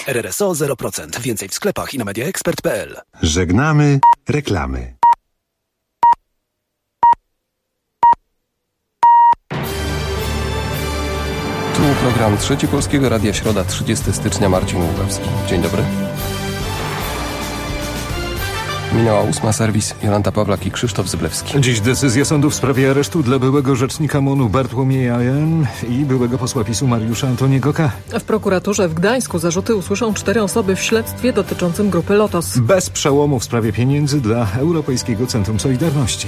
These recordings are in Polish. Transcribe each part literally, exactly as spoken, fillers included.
R R S O zero procent. Więcej w sklepach i na mediaexpert kropka p l. Żegnamy reklamy. Tu program Trzeci Polskiego Radia, środa, trzydziestego stycznia, Marcin Łukowski. Dzień dobry. Minęła ósma, serwis Jolanta Pawlak i Krzysztof Zyblewski. Dziś decyzja sądu w sprawie aresztu dla byłego rzecznika M O N-u Bartłomieja M. i byłego posła PiS-u Mariusza Antoniego K. W prokuraturze w Gdańsku zarzuty usłyszą cztery osoby w śledztwie dotyczącym grupy Lotos. Bez przełomu w sprawie pieniędzy dla Europejskiego Centrum Solidarności.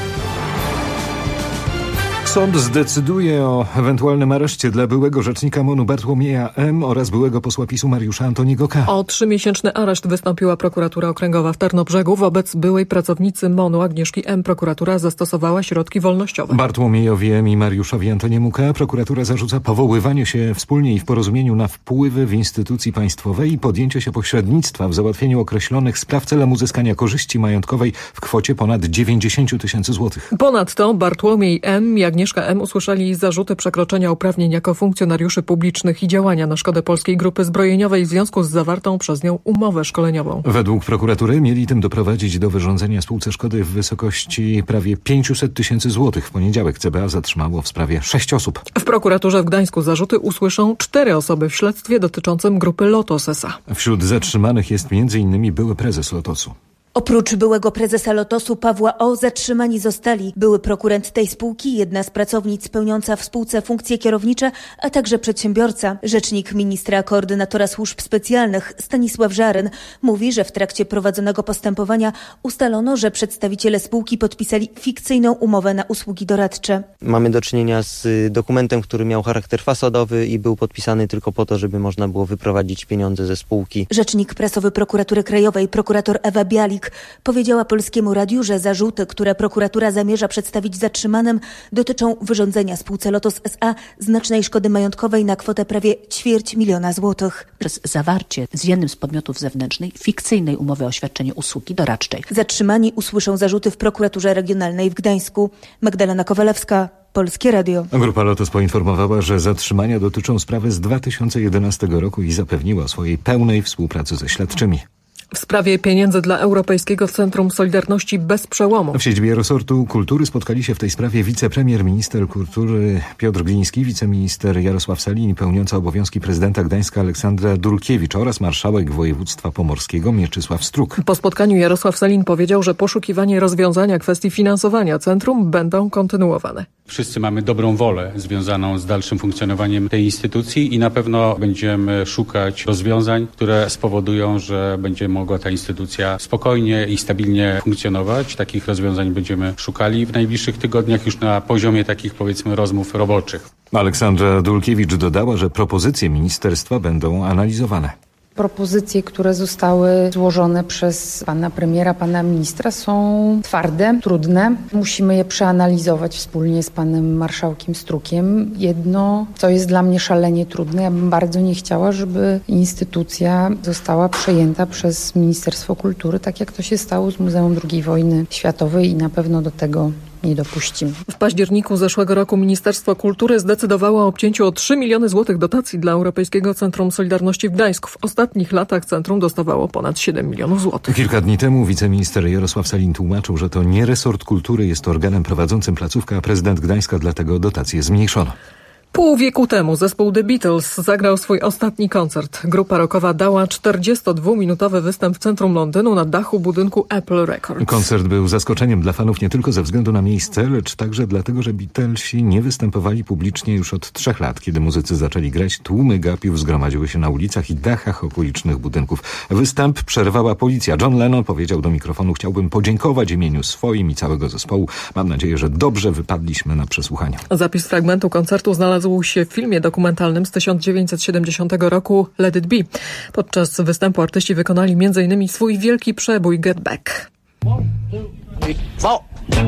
Sąd zdecyduje o ewentualnym areszcie dla byłego rzecznika M O N-u Bartłomieja M. oraz byłego posła PiS-u Mariusza Antoniego K. O trzymiesięczny areszt wystąpiła prokuratura okręgowa w Tarnobrzegu. Wobec byłej pracownicy M O N-u Agnieszki M. prokuratura zastosowała środki wolnościowe. Bartłomiejowi M. i Mariuszowi Antoniemu K. prokuratura zarzuca powoływanie się wspólnie i w porozumieniu na wpływy w instytucji państwowej i podjęcie się pośrednictwa w załatwieniu określonych spraw celem uzyskania korzyści majątkowej w kwocie ponad dziewięćdziesiąt tysięcy złotych. Ponadto Bartłomiej M. i Agnieszka M. usłyszeli zarzuty przekroczenia uprawnień jako funkcjonariuszy publicznych i działania na szkodę Polskiej Grupy Zbrojeniowej w związku z zawartą przez nią umowę szkoleniową. Według prokuratury mieli tym doprowadzić do wyrządzenia spółce szkody w wysokości prawie pięćset tysięcy złotych. W poniedziałek C B A zatrzymało w sprawie sześć osób. W prokuraturze w Gdańsku zarzuty usłyszą cztery osoby w śledztwie dotyczącym grupy Lotos S A. Wśród zatrzymanych jest między innymi były prezes Lotosu. Oprócz byłego prezesa Lotosu Pawła O. zatrzymani zostali były prokurent tej spółki, jedna z pracownic pełniąca w spółce funkcje kierownicze, a także przedsiębiorca. Rzecznik ministra koordynatora służb specjalnych Stanisław Żaryn mówi, że w trakcie prowadzonego postępowania ustalono, że przedstawiciele spółki podpisali fikcyjną umowę na usługi doradcze. Mamy do czynienia z dokumentem, który miał charakter fasadowy i był podpisany tylko po to, żeby można było wyprowadzić pieniądze ze spółki. Rzecznik prasowy Prokuratury Krajowej, prokurator Ewa Bialik, powiedziała Polskiemu Radiu, że zarzuty, które prokuratura zamierza przedstawić zatrzymanym, dotyczą wyrządzenia spółce Lotos S A znacznej szkody majątkowej na kwotę prawie ćwierć miliona złotych. Przez zawarcie z jednym z podmiotów zewnętrznych fikcyjnej umowy o świadczenie usługi doradczej. Zatrzymani usłyszą zarzuty w prokuraturze regionalnej w Gdańsku. Magdalena Kowalewska, Polskie Radio. Grupa Lotos poinformowała, że zatrzymania dotyczą sprawy z dwa tysiące jedenastego roku i zapewniła o swojej pełnej współpracy ze śledczymi. W sprawie pieniędzy dla Europejskiego Centrum Solidarności bez przełomu. W siedzibie resortu kultury spotkali się w tej sprawie wicepremier, minister kultury Piotr Gliński, wiceminister Jarosław Sellin i pełniąca obowiązki prezydenta Gdańska Aleksandra Dulkiewicz oraz marszałek województwa pomorskiego Mieczysław Struk. Po spotkaniu Jarosław Sellin powiedział, że poszukiwanie rozwiązania kwestii finansowania centrum będą kontynuowane. Wszyscy mamy dobrą wolę związaną z dalszym funkcjonowaniem tej instytucji i na pewno będziemy szukać rozwiązań, które spowodują, że będzie mogła ta instytucja spokojnie i stabilnie funkcjonować. Takich rozwiązań będziemy szukali w najbliższych tygodniach już na poziomie takich, powiedzmy, rozmów roboczych. Aleksandra Dulkiewicz dodała, że propozycje ministerstwa będą analizowane. Propozycje, które zostały złożone przez pana premiera, pana ministra są twarde, trudne. Musimy je przeanalizować wspólnie z panem marszałkiem Strukiem. Jedno, co jest dla mnie szalenie trudne, ja bym bardzo nie chciała, żeby instytucja została przejęta przez Ministerstwo Kultury, tak jak to się stało z Muzeum drugiej Wojny Światowej i na pewno do tego nie dopuścimy. W październiku zeszłego roku Ministerstwo Kultury zdecydowało o obcięciu o trzy miliony złotych dotacji dla Europejskiego Centrum Solidarności w Gdańsku. W ostatnich latach centrum dostawało ponad siedem milionów złotych. Kilka dni temu wiceminister Jarosław Sellin tłumaczył, że to nie resort kultury jest organem prowadzącym placówkę, a prezydent Gdańska dlatego dotacje zmniejszono. Pół wieku temu zespół The Beatles zagrał swój ostatni koncert. Grupa rockowa dała czterdziestodwuminutowy występ w centrum Londynu na dachu budynku Apple Records. Koncert był zaskoczeniem dla fanów nie tylko ze względu na miejsce, lecz także dlatego, że Beatlesi nie występowali publicznie już od trzech lat. Kiedy muzycy zaczęli grać, tłumy gapiów zgromadziły się na ulicach i dachach okolicznych budynków. Występ przerwała policja. John Lennon powiedział do mikrofonu: chciałbym podziękować w imieniu swoim i całego zespołu. Mam nadzieję, że dobrze wypadliśmy na przesłuchaniu. Zapis fragmentu koncertu znalazł się w filmie dokumentalnym z tysiąc dziewięćset siedemdziesiątego roku Let It Be. Podczas występu artyści wykonali m.in. swój wielki przebój Get Back. One, two, three, four.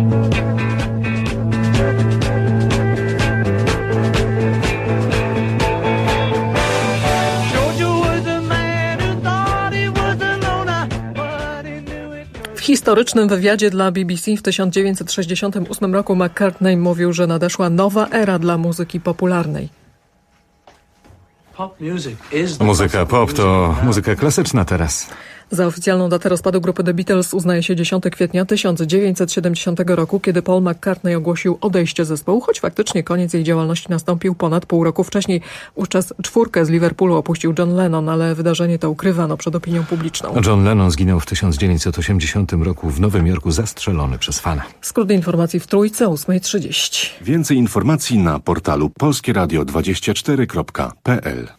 W historycznym wywiadzie dla B B C w tysiąc dziewięćset sześćdziesiątym ósmym roku McCartney mówił, że nadeszła nowa era dla muzyki popularnej. Muzyka pop to muzyka klasyczna teraz. Za oficjalną datę rozpadu grupy The Beatles uznaje się dziesiątego kwietnia tysiąc dziewięćset siedemdziesiątego roku, kiedy Paul McCartney ogłosił odejście zespołu, choć faktycznie koniec jej działalności nastąpił ponad pół roku wcześniej. Wówczas czwórkę z Liverpoolu opuścił John Lennon, ale wydarzenie to ukrywano przed opinią publiczną. John Lennon zginął w tysiąc dziewięćset osiemdziesiątym roku w Nowym Jorku zastrzelony przez fana. Skrót informacji w Trójce, ósma trzydzieści. Więcej informacji na portalu polskie radio dwadzieścia cztery kropka p l.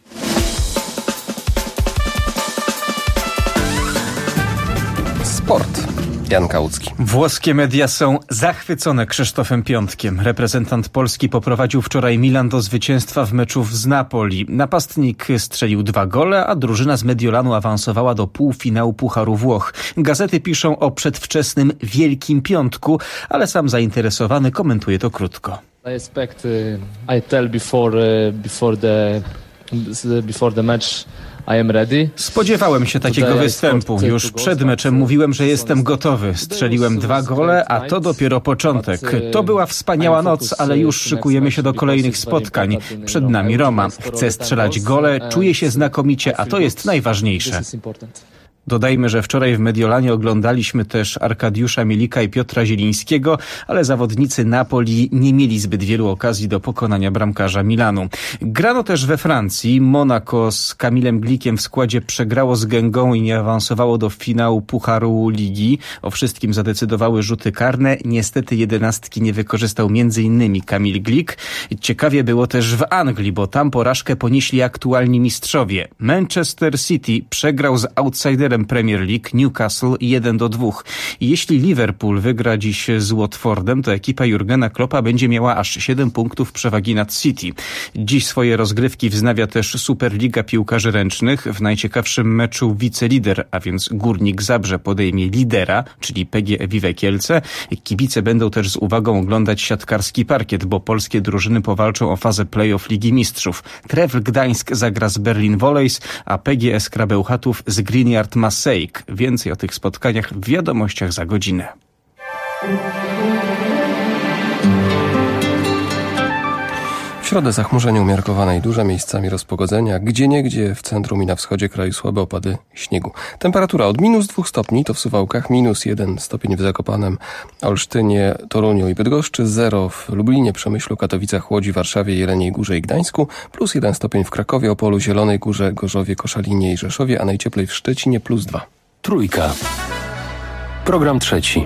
Sport. Jan Kałucki. Włoskie media są zachwycone Krzysztofem Piątkiem. Reprezentant Polski poprowadził wczoraj Milan do zwycięstwa w meczu z Napoli. Napastnik strzelił dwa gole, a drużyna z Mediolanu awansowała do półfinału Pucharu Włoch. Gazety piszą o przedwczesnym Wielkim Piątku, ale sam zainteresowany komentuje to krótko. I expect uh, I tell before uh, before the before the match I am ready. Spodziewałem się takiego występu. Już przed meczem mówiłem, że jestem gotowy. Strzeliłem dwa gole, a to dopiero początek. To była wspaniała noc, ale już szykujemy się do kolejnych spotkań. Przed nami Roma. Chcę strzelać gole, czuję się znakomicie, a to jest najważniejsze. Dodajmy, że wczoraj w Mediolanie oglądaliśmy też Arkadiusza Mielika i Piotra Zielińskiego, ale zawodnicy Napoli nie mieli zbyt wielu okazji do pokonania bramkarza Milanu. Grano też we Francji. Monaco z Kamilem Glikiem w składzie przegrało z Gęgą i nie awansowało do finału Pucharu Ligi. O wszystkim zadecydowały rzuty karne. Niestety jedenastki nie wykorzystał między innymi Kamil Glik. Ciekawie było też w Anglii, bo tam porażkę ponieśli aktualni mistrzowie. Manchester City przegrał z outsiderem Premier League Newcastle jeden do dwóch. Jeśli Liverpool wygra dziś z Watfordem, to ekipa Jurgena Kloppa będzie miała aż siedem punktów przewagi nad City. Dziś swoje rozgrywki wznawia też Superliga Piłkarzy Ręcznych. W najciekawszym meczu wicelider, a więc Górnik Zabrze podejmie lidera, czyli P G E Vive Kielce. Kibice będą też z uwagą oglądać siatkarski parkiet, bo polskie drużyny powalczą o fazę play-off Ligi Mistrzów. Trefl Gdańsk zagra z Berlin Volleys, a P G S Krabełchatów z Greenyard Masejk. Więcej o tych spotkaniach w wiadomościach za godzinę. W środę zachmurzenie umiarkowane i duże, miejscami rozpogodzenia. Gdzieniegdzie w centrum i na wschodzie kraju słabe opady śniegu. Temperatura od minus dwóch stopni, to w Suwałkach, minus jeden stopień w Zakopanem, Olsztynie, Toruniu i Bydgoszczy, zero w Lublinie, Przemyślu, Katowicach, Łodzi, Warszawie, Jeleniej Górze i Gdańsku, plus jeden stopień w Krakowie, Opolu, Zielonej Górze, Gorzowie, Koszalinie i Rzeszowie, a najcieplej w Szczecinie, plus dwa. Trójka. Program trzeci.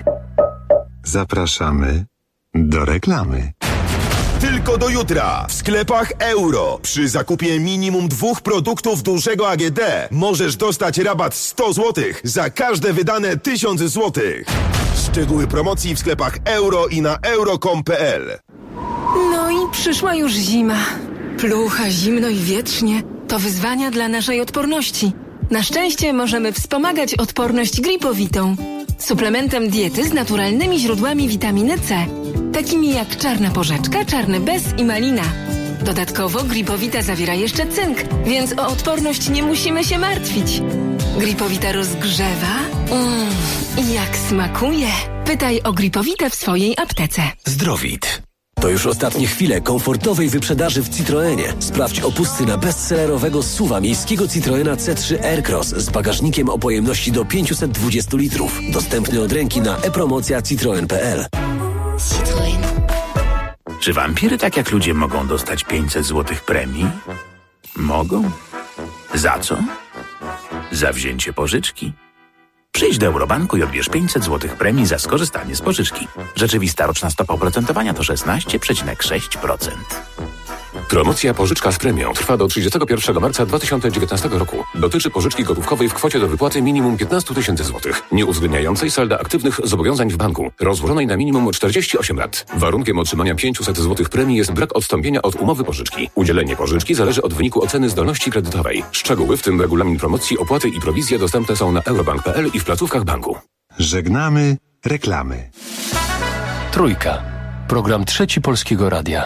Zapraszamy do reklamy. Tylko do jutra w sklepach Euro przy zakupie minimum dwóch produktów dużego A G D możesz dostać rabat sto złotych za każde wydane tysiąc złotych. Szczegóły promocji w sklepach Euro i na euro kropka com kropka p l. No i przyszła już zima. Plucha, zimno i wietrznie to wyzwania dla naszej odporności. Na szczęście możemy wspomagać odporność Gripowitą, suplementem diety z naturalnymi źródłami witaminy C, takimi jak czarna porzeczka, czarny bez i malina. Dodatkowo Gripowita zawiera jeszcze cynk, więc o odporność nie musimy się martwić. Gripowita rozgrzewa mm, i jak smakuje. Pytaj o Gripowitę w swojej aptece. Zdrowit. To już ostatnie chwile komfortowej wyprzedaży w Citroenie. Sprawdź opusty na bestsellerowego S U V-a miejskiego Citroena C trzy Aircross z bagażnikiem o pojemności do pięćset dwadzieścia litrów. Dostępny od ręki na e-promocja citroen kropka p l. Citroen. Czy wampiry tak jak ludzie mogą dostać pięćset złotych premii? Mogą? Za co? Za wzięcie pożyczki. Przyjdź do Eurobanku i odbierz pięćset złotych premii za skorzystanie z pożyczki. Rzeczywista roczna stopa oprocentowania to szesnaście przecinek sześć procent. Promocja pożyczka z premią trwa do trzydziestego pierwszego marca dwa tysiące dziewiętnastego roku. Dotyczy pożyczki gotówkowej w kwocie do wypłaty minimum piętnaście tysięcy złotych, nie uwzględniającej salda aktywnych zobowiązań w banku, rozłożonej na minimum czterdzieści osiem lat. Warunkiem otrzymania pięćset złotych premii jest brak odstąpienia od umowy pożyczki. Udzielenie pożyczki zależy od wyniku oceny zdolności kredytowej. Szczegóły, w tym regulamin promocji, opłaty i prowizje dostępne są na eurobank kropka p l i w placówkach banku. Żegnamy reklamy. Trójka. Program trzeci Polskiego Radia.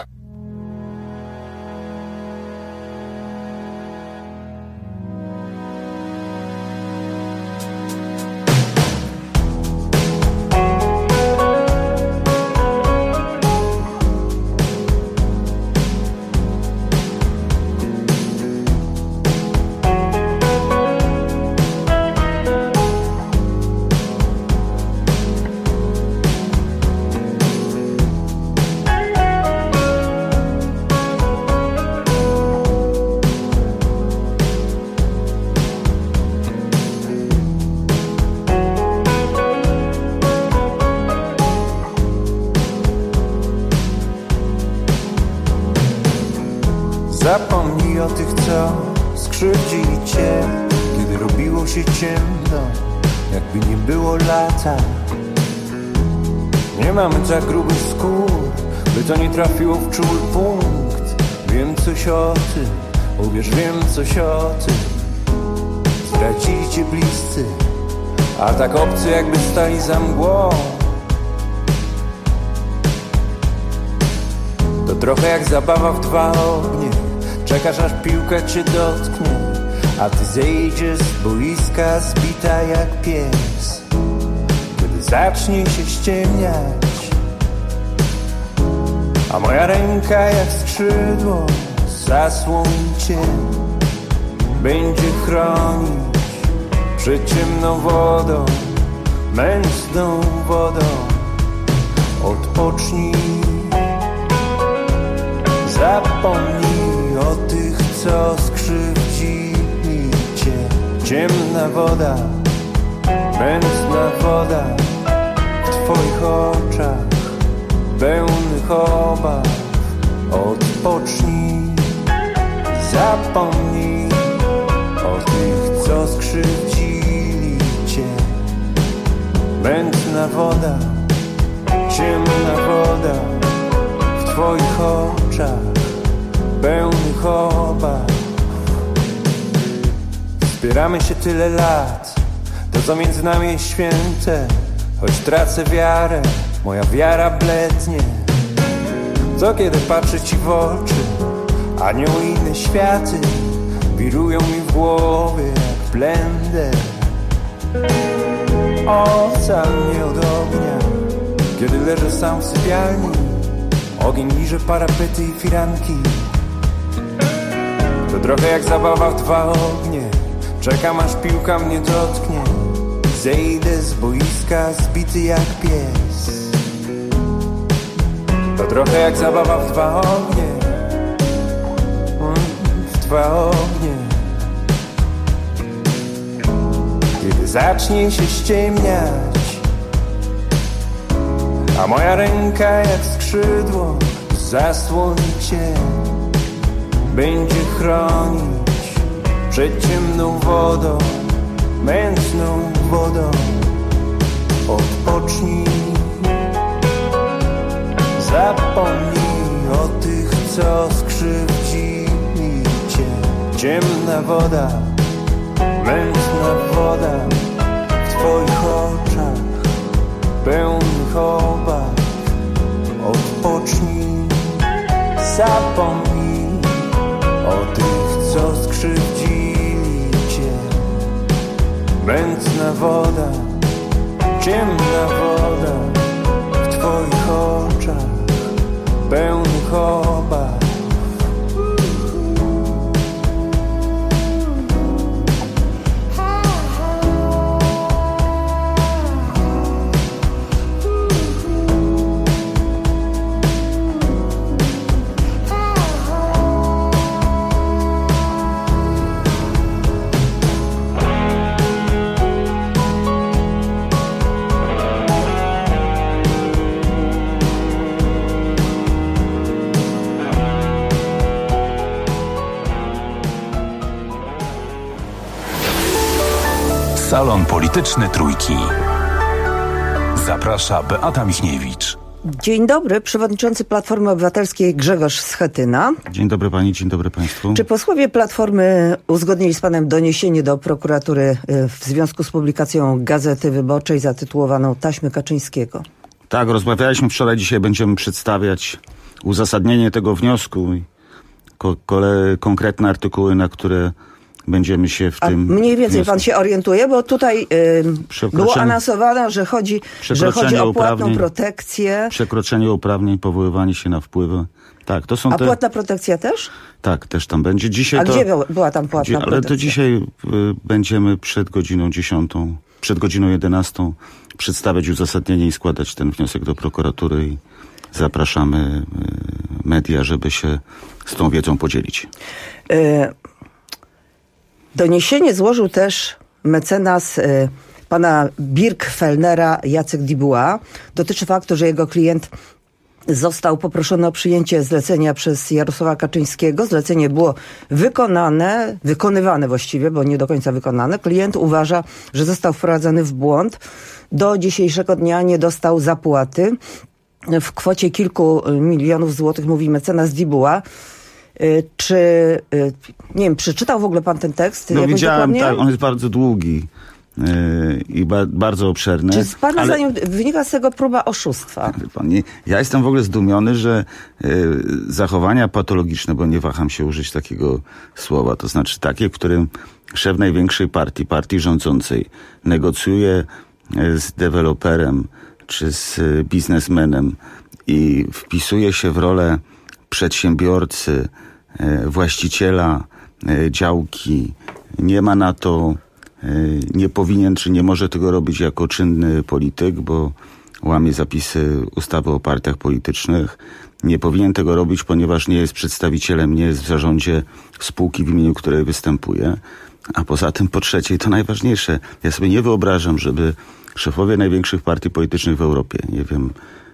skrzywdzić cię, kiedy robiło się ciemno, jakby nie było lata. Nie mamy tak grubych skór, by to nie trafiło w czuły punkt. Wiem coś o tym, uwierz, wiem coś o tym. Zdradzili cię bliscy, a tak obcy jakby stali za mgłą. To trochę jak zabawa w dwa ognie. Czekasz aż piłka cię dotknie, a ty zejdziesz z boiska zbita jak pies. Kiedy zacznie się ściemniać, a moja ręka jak skrzydło zasłoni cię, będzie chronić przed ciemną wodą, mętną wodą. Odpocznij, zapomnij o tych, co skrzywdzili cię. Ciemna woda, mętna woda w twoich oczach pełnych obaw. Odpocznij, zapomnij o tych, co skrzywdzili cię. Mętna woda, ciemna woda w twoich oczach pełnych obaw. Wspieramy się tyle lat, to co między nami jest święte. Choć tracę wiarę, moja wiara blednie. Co kiedy patrzę ci w oczy, anioł i inne światy wirują mi w głowie jak blender. Ocal mnie od ognia, kiedy leżę sam w sypialni. Ogień liże parapety i firanki. To trochę jak zabawa w dwa ognie. Czekam aż piłka mnie dotknie. Zejdę z boiska zbity jak pies. To trochę jak zabawa w dwa ognie. W dwa ognie. Kiedy zacznie się ściemniać, a moja ręka jak skrzydło zasłoni cię, będzie chronić przed ciemną wodą, mętną wodą. Odpocznij, zapomnij o tych, co skrzywdzili cię. Ciemna woda, mętna woda w twoich oczach pełnych obaw. Odpocznij, zapomnij o tych, co skrzywdzili cię. Mętna woda, ciemna woda w twoich oczach pełnych obaw. Salon Polityczny Trójki. Zaprasza Beata Michniewicz. Dzień dobry, przewodniczący Platformy Obywatelskiej Grzegorz Schetyna. Dzień dobry pani, dzień dobry państwu. Czy posłowie Platformy uzgodnili z panem doniesienie do prokuratury w związku z publikacją Gazety Wyborczej zatytułowaną Taśmy Kaczyńskiego? Tak, rozmawialiśmy wczoraj, dzisiaj będziemy przedstawiać uzasadnienie tego wniosku i ko- kole- konkretne artykuły, na które będziemy się w A tym... mniej więcej wniosku. pan się orientuje, bo tutaj yy, było anonsowane, że chodzi, że chodzi o płatną protekcję. Przekroczenie uprawnień, powoływanie się na wpływy. Tak, to są A te... płatna protekcja też? Tak, też tam będzie. Dzisiaj A to... gdzie była tam płatna Gdzie... Ale protekcja? to dzisiaj y, będziemy przed godziną dziesiątą, przed godziną jedenastą przedstawiać uzasadnienie i składać ten wniosek do prokuratury i zapraszamy y, media, żeby się z tą wiedzą podzielić. Y- Doniesienie złożył też mecenas y, pana Birkfellnera Jacek Dubois. Dotyczy faktu, że jego klient został poproszony o przyjęcie zlecenia przez Jarosława Kaczyńskiego. Zlecenie było wykonane, wykonywane właściwie, bo nie do końca wykonane. Klient uważa, że został wprowadzony w błąd. Do dzisiejszego dnia nie dostał zapłaty w kwocie kilku milionów złotych, mówi mecenas Dibuła. Czy, nie wiem, przeczytał w ogóle pan ten tekst? No widziałem, dokładnie? tak, on jest bardzo długi yy, i ba, bardzo obszerny. Czy z pana ale... zdaniem wynika z tego próba oszustwa? Pan, nie, ja jestem w ogóle zdumiony, że yy, zachowania patologiczne, bo nie waham się użyć takiego słowa, to znaczy takie, w którym szef największej partii, partii rządzącej negocjuje z deweloperem czy z biznesmenem i wpisuje się w rolę przedsiębiorcy, właściciela działki, nie ma na to, nie powinien czy nie może tego robić jako czynny polityk, bo łamie zapisy ustawy o partiach politycznych. Nie powinien tego robić, ponieważ nie jest przedstawicielem, nie jest w zarządzie spółki, w imieniu której występuje. A poza tym, po trzecie, i to najważniejsze, ja sobie nie wyobrażam, żeby szefowie największych partii politycznych w Europie, nie wiem,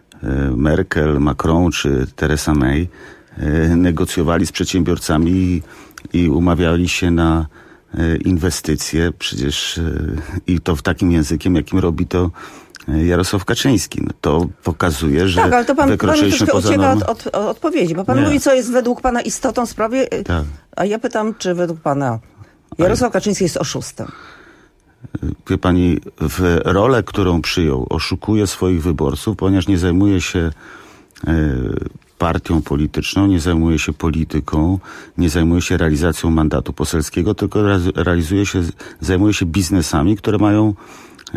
Merkel, Macron czy Theresa May, negocjowali z przedsiębiorcami i, i umawiali się na inwestycje, przecież i to w takim językiem, jakim robi to Jarosław Kaczyński. No to pokazuje, że tak, ale to pan, wykroczyliśmy pan poza ucieka normę. od, od, od odpowiedzi, bo pan Nie. mówi, co jest według pana istotą sprawy, Tak. a ja pytam, czy według pana Jarosław Kaczyński jest oszustem? Wie pani, w rolę, którą przyjął, oszukuje swoich wyborców, ponieważ nie zajmuje się e, partią polityczną, nie zajmuje się polityką, nie zajmuje się realizacją mandatu poselskiego, tylko realizuje się, zajmuje się biznesami, które mają e,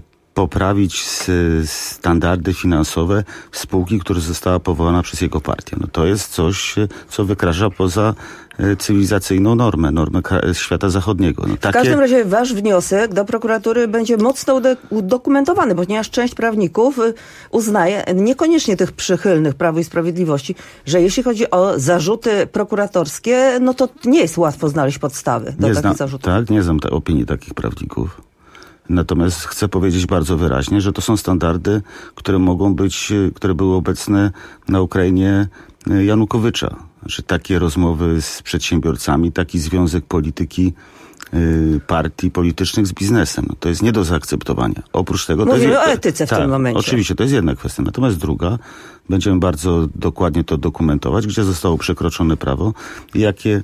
poprawić standardy finansowe spółki, która została powołana przez jego partię. No to jest coś, co wykracza poza cywilizacyjną normę, normę świata zachodniego. No takie... W każdym razie wasz wniosek do prokuratury będzie mocno udokumentowany, ponieważ część prawników uznaje, niekoniecznie tych przychylnych Prawu i Sprawiedliwości, że jeśli chodzi o zarzuty prokuratorskie, no to nie jest łatwo znaleźć podstawy do nie takich znam, zarzutów. Tak, nie znam te opinii takich prawników. Natomiast chcę powiedzieć bardzo wyraźnie, że to są standardy, które mogą być, które były obecne na Ukrainie Janukowycza. Że takie rozmowy z przedsiębiorcami, taki związek polityki y, partii politycznych z biznesem. No to jest nie do zaakceptowania. Oprócz tego... Mówimy to jest, o etyce w tak, tym momencie. Oczywiście, to jest jedna kwestia. Natomiast druga, będziemy bardzo dokładnie to dokumentować, gdzie zostało przekroczone prawo i jakie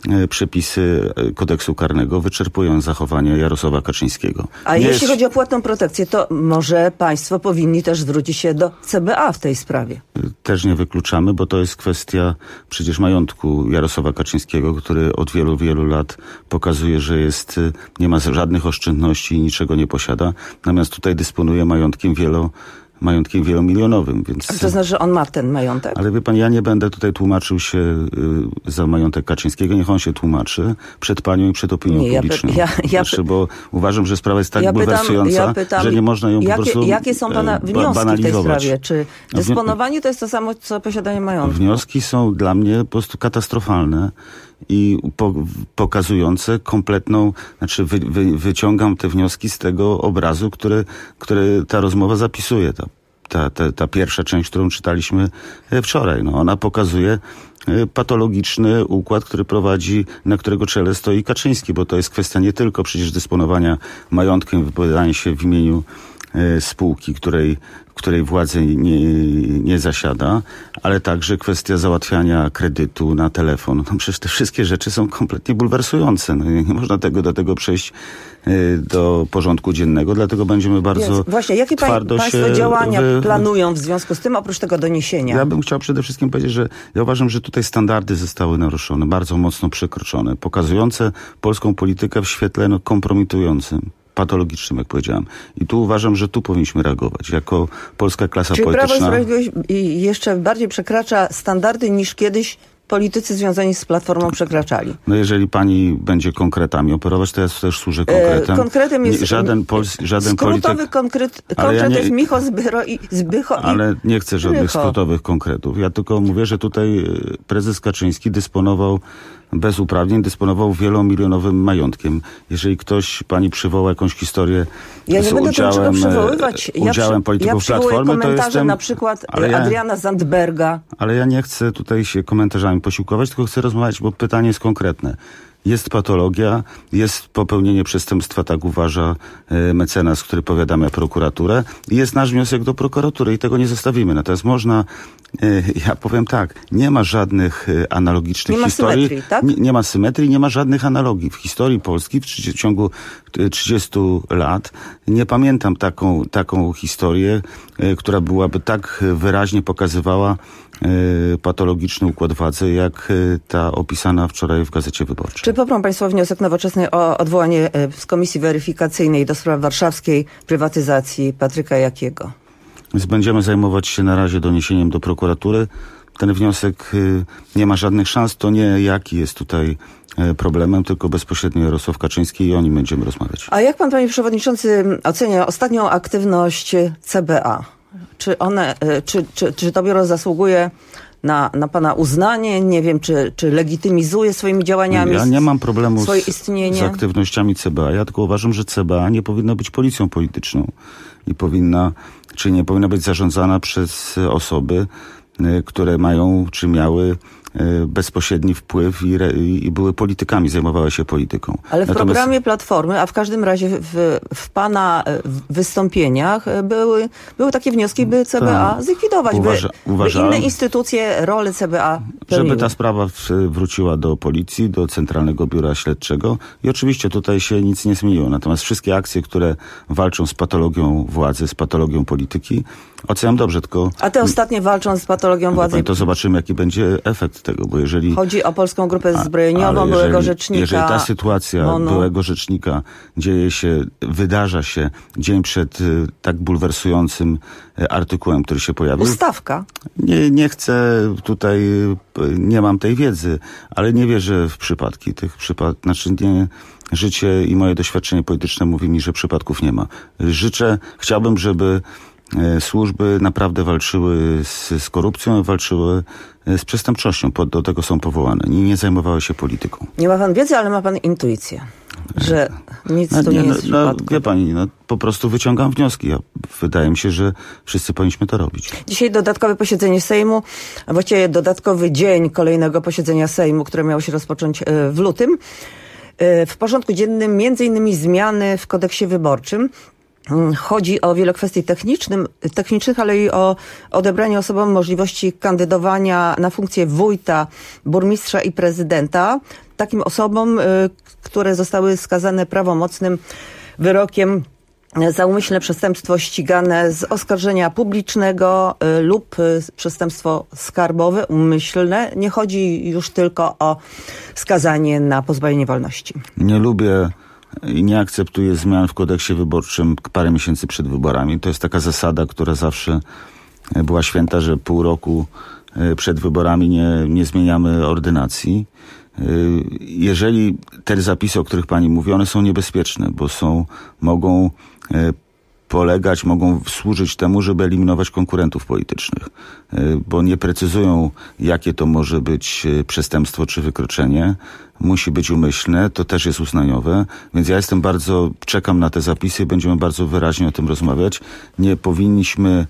przepisy kodeksu karnego wyczerpują zachowanie Jarosława Kaczyńskiego. A Nie jeśli jest... chodzi o płatną protekcję, to może państwo powinni też zwrócić się do C B A w tej sprawie. Też nie wykluczamy, bo to jest kwestia przecież majątku Jarosława Kaczyńskiego, który od wielu, wielu lat pokazuje, że jest, nie ma żadnych oszczędności i niczego nie posiada. Natomiast tutaj dysponuje majątkiem wielo majątkiem wielomilionowym, więc... A to znaczy, że on ma ten majątek? Ale wie pan, ja nie będę tutaj tłumaczył się y, za majątek Kaczyńskiego, niech on się tłumaczy przed panią i przed opinią nie, publiczną. Ja, ja, Proszę, bo uważam, że sprawa jest tak ja bulwersująca, pytam, ja pytam, że nie można ją jakie, po prostu Jakie są pana wnioski banalizować. w tej sprawie? Czy dysponowanie to jest to samo, co posiadanie majątku? Wnioski są dla mnie po prostu katastrofalne i po, pokazujące kompletną, znaczy wy, wy, wyciągam te wnioski z tego obrazu, który, który ta rozmowa zapisuje. Ta, ta, ta, ta pierwsza część, którą czytaliśmy wczoraj. No, ona pokazuje patologiczny układ, który prowadzi, na którego czele stoi Kaczyński, bo to jest kwestia nie tylko przecież dysponowania majątkiem, wypowiadania się w imieniu spółki, której, której władzy nie, nie zasiada, ale także kwestia załatwiania kredytu na telefon. No przecież te wszystkie rzeczy są kompletnie bulwersujące. No nie można tego do tego przejść do porządku dziennego, dlatego będziemy bardzo Więc właśnie, jakie twardo państwo się działania wy... planują w związku z tym, oprócz tego doniesienia? Ja bym chciał przede wszystkim powiedzieć, że ja uważam, że tutaj standardy zostały naruszone, bardzo mocno przekroczone, pokazujące polską politykę w świetle no, kompromitującym, patologicznym, jak powiedziałem. I tu uważam, że tu powinniśmy reagować, jako polska klasa Czyli polityczna. Prawo i Sprawiedliwość jeszcze bardziej przekracza standardy niż kiedyś politycy związani z Platformą przekraczali. No jeżeli pani będzie konkretami operować, to ja też służę konkretem. E, konkretem jest... Nie, żaden pols, żaden skrótowy polityk... konkret, konkret ja nie, jest Micho Zbyro i Zbycho i Ale nie chcę żadnych Rycho. skrótowych konkretów. Ja tylko mówię, że tutaj prezes Kaczyński dysponował bez uprawnień dysponował wielomilionowym majątkiem. Jeżeli ktoś pani przywoła jakąś historię ja z nie będę udziałem, tego przywoływać. udziałem ja polityków ja Platformy, to komentarze jestem... na przykład ja, Adriana Zandberga. Ale ja nie chcę tutaj się komentarzami posiłkować, tylko chcę rozmawiać, bo pytanie jest konkretne. Jest patologia, jest popełnienie przestępstwa, tak uważa e, mecenas, który powiadamia prokuraturę, i jest nasz wniosek do prokuratury i tego nie zostawimy. Natomiast można, e, ja powiem tak, nie ma żadnych e, analogicznych nie historii. Ma symetrii, tak? nie, nie ma symetrii, nie ma żadnych analogii. W historii Polski w, w ciągu trzydziestu lat nie pamiętam taką, taką historię, e, która byłaby tak wyraźnie pokazywała patologiczny układ władzy, jak ta opisana wczoraj w Gazecie Wyborczej. Czy poprą państwo wniosek Nowoczesnej o odwołanie z Komisji Weryfikacyjnej do spraw warszawskiej prywatyzacji Patryka Jakiego? Więc będziemy zajmować się na razie doniesieniem do prokuratury. Ten wniosek nie ma żadnych szans. To nie Jaki jest tutaj problemem, tylko bezpośrednio Jarosław Kaczyński i o nim będziemy rozmawiać. A jak pan, panie przewodniczący, ocenia ostatnią aktywność C B A? Czy one, czy, czy, czy to biuro zasługuje na, na pana uznanie? Nie wiem, czy, czy legitymizuje swoimi działaniami Ja nie mam problemu swoje z, istnienie? z aktywnościami C B A. Ja tylko uważam, że C B A nie powinna być policją polityczną i powinna, czy nie powinna być zarządzana przez osoby, które mają, czy miały bezpośredni wpływ i, re, i były politykami, zajmowały się polityką. Ale w Natomiast... programie Platformy, a w każdym razie w, w pana wystąpieniach były, były takie wnioski, by C B A tak. zlikwidować, Uważa, by, uważam, by inne instytucje rolę C B A pełniły. Żeby ta sprawa w, wróciła do policji, do Centralnego Biura Śledczego i oczywiście tutaj się nic nie zmieniło. Natomiast wszystkie akcje, które walczą z patologią władzy, z patologią polityki, oceniam dobrze, tylko... A te ostatnie walczą z patologią władzy... To zobaczymy, jaki będzie efekt tego, bo jeżeli... Chodzi o Polską Grupę Zbrojeniową, jeżeli, byłego rzecznika... Jeżeli ta sytuacja Mono. byłego rzecznika dzieje się, wydarza się dzień przed y, tak bulwersującym y, artykułem, który się pojawił... Ustawka. Nie, nie chcę tutaj, y, nie mam tej wiedzy, ale nie wierzę w przypadki tych przypadków, znaczy nie... Życie i moje doświadczenie polityczne mówi mi, że przypadków nie ma. Życzę, chciałbym, żeby służby naprawdę walczyły z, z korupcją, walczyły z przestępczością. Po, do tego są powołane. Nie, nie zajmowały się polityką. Nie ma pan wiedzy, ale ma pan intuicję, że nic no, tu nie, nie jest no, w wie pani, no, po prostu wyciągam wnioski. Ja, wydaje mi się, że wszyscy powinniśmy to robić. Dzisiaj dodatkowe posiedzenie Sejmu, a właściwie dodatkowy dzień kolejnego posiedzenia Sejmu, które miało się rozpocząć w lutym. W porządku dziennym między innymi zmiany w kodeksie wyborczym. Chodzi o wiele kwestii technicznym, technicznych, ale i o odebranie osobom możliwości kandydowania na funkcję wójta, burmistrza i prezydenta. Takim osobom, które zostały skazane prawomocnym wyrokiem za umyślne przestępstwo ścigane z oskarżenia publicznego lub przestępstwo skarbowe, umyślne. Nie chodzi już tylko o skazanie na pozbawienie wolności. Nie lubię i nie akceptuję zmian w kodeksie wyborczym parę miesięcy przed wyborami. To jest taka zasada, która zawsze była święta, że pół roku przed wyborami nie, nie zmieniamy ordynacji. Jeżeli te zapisy, o których pani mówi, one są niebezpieczne, bo są, mogą polegać, mogą służyć temu, żeby eliminować konkurentów politycznych, bo nie precyzują, jakie to może być przestępstwo czy wykroczenie. Musi być umyślne, to też jest uznaniowe, więc ja jestem bardzo, czekam na te zapisy, będziemy bardzo wyraźnie o tym rozmawiać. Nie powinniśmy,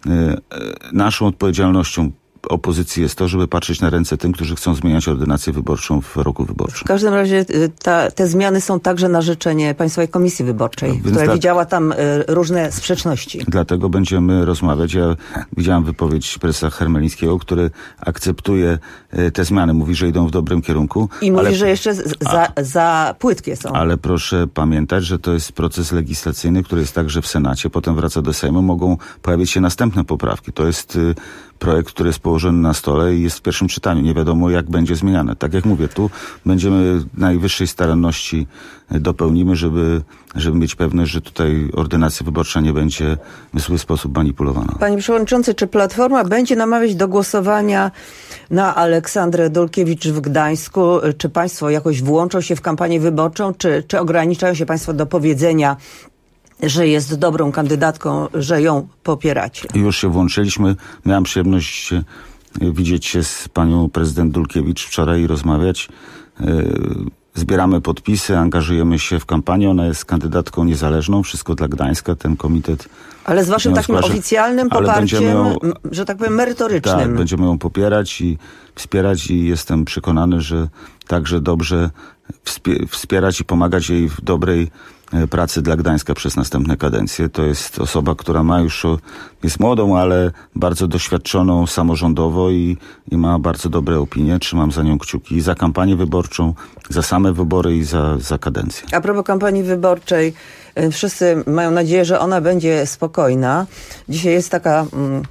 naszą odpowiedzialnością opozycji jest to, żeby patrzeć na ręce tym, którzy chcą zmieniać ordynację wyborczą w roku wyborczym. W każdym razie ta, te zmiany są także na życzenie Państwowej Komisji Wyborczej, no, która tak, widziała tam y, różne sprzeczności. Dlatego będziemy rozmawiać. Ja widziałem wypowiedź prezesa Hermelińskiego, który akceptuje y, te zmiany. Mówi, że idą w dobrym kierunku. I mówi, ale, że jeszcze z, za, za płytkie są. Ale proszę pamiętać, że to jest proces legislacyjny, który jest także w Senacie, potem wraca do Sejmu. Mogą pojawić się następne poprawki. To jest y, projekt, który jest położony na stole i jest w pierwszym czytaniu. Nie wiadomo, jak będzie zmieniane. Tak jak mówię, tu będziemy najwyższej staranności dopełnimy, żeby, żeby mieć pewność, że tutaj ordynacja wyborcza nie będzie w zły sposób manipulowana. Panie Przewodniczący, czy Platforma będzie namawiać do głosowania na Aleksandrę Dulkiewicz w Gdańsku? Czy Państwo jakoś włączą się w kampanię wyborczą? Czy, czy ograniczają się Państwo do powiedzenia, że jest dobrą kandydatką, że ją popieracie? Już się włączyliśmy. Miałem przyjemność widzieć się z panią prezydent Dulkiewicz wczoraj i rozmawiać. Zbieramy podpisy, angażujemy się w kampanię. Ona jest kandydatką niezależną, wszystko dla Gdańska, ten komitet. Ale z waszym takim zgłasza, oficjalnym poparciem, ją, że tak powiem, merytorycznym. Tak, będziemy ją popierać i wspierać i jestem przekonany, że także dobrze wspierać i pomagać jej w dobrej pracy dla Gdańska przez następne kadencje. To jest osoba, która ma już, jest młodą, ale bardzo doświadczoną samorządowo i, i ma bardzo dobre opinie. Trzymam za nią kciuki i za kampanię wyborczą, za same wybory i za, za kadencję. A propos kampanii wyborczej, wszyscy mają nadzieję, że ona będzie spokojna. Dzisiaj jest taka,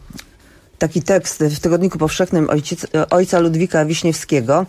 taki tekst w Tygodniku Powszechnym ojciec, ojca Ludwika Wiśniewskiego,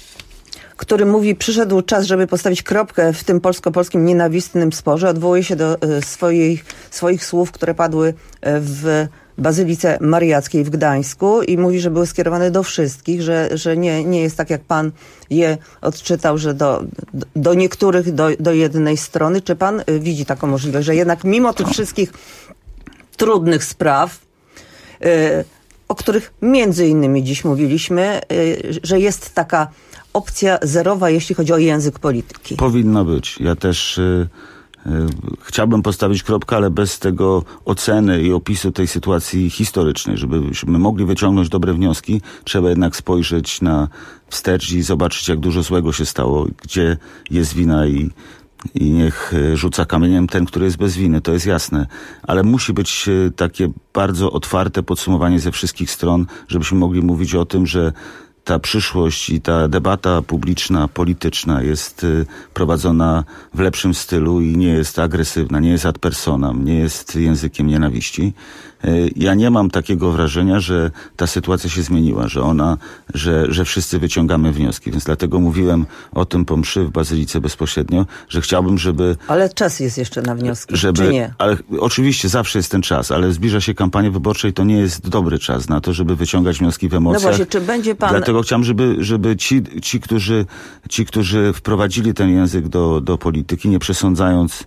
który mówi, przyszedł czas, żeby postawić kropkę w tym polsko-polskim nienawistnym sporze. Odwołuje się do swoich, swoich słów, które padły w Bazylice Mariackiej w Gdańsku i mówi, że były skierowane do wszystkich, że, że nie, nie jest tak, jak pan je odczytał, że do, do niektórych, do, do jednej strony. Czy pan widzi taką możliwość, że jednak mimo tych wszystkich trudnych spraw, yy, o których między innymi dziś mówiliśmy, yy, że jest taka opcja zerowa, jeśli chodzi o język polityki? Powinna być. Ja też y, y, chciałbym postawić kropkę, ale bez tego oceny i opisu tej sytuacji historycznej, żeby, żeby mogli wyciągnąć dobre wnioski, trzeba jednak spojrzeć na wstecz i zobaczyć, jak dużo złego się stało, gdzie jest wina i i niech rzuca kamieniem ten, który jest bez winy, to jest jasne. Ale musi być takie bardzo otwarte podsumowanie ze wszystkich stron, żebyśmy mogli mówić o tym, że ta przyszłość i ta debata publiczna, polityczna jest prowadzona w lepszym stylu i nie jest agresywna, nie jest ad personam, nie jest językiem nienawiści. Ja nie mam takiego wrażenia, że ta sytuacja się zmieniła, że ona, że, że wszyscy wyciągamy wnioski. Więc dlatego mówiłem o tym po mszy w Bazylice bezpośrednio, że chciałbym, żeby... Ale czas jest jeszcze na wnioski, żeby, czy nie? Ale oczywiście zawsze jest ten czas, ale zbliża się kampania wyborcza i to nie jest dobry czas na to, żeby wyciągać wnioski w emocjach. No właśnie, czy będzie pan... Dlatego chciałem, żeby, żeby ci, ci, którzy, ci, którzy wprowadzili ten język do, do polityki, nie przesądzając...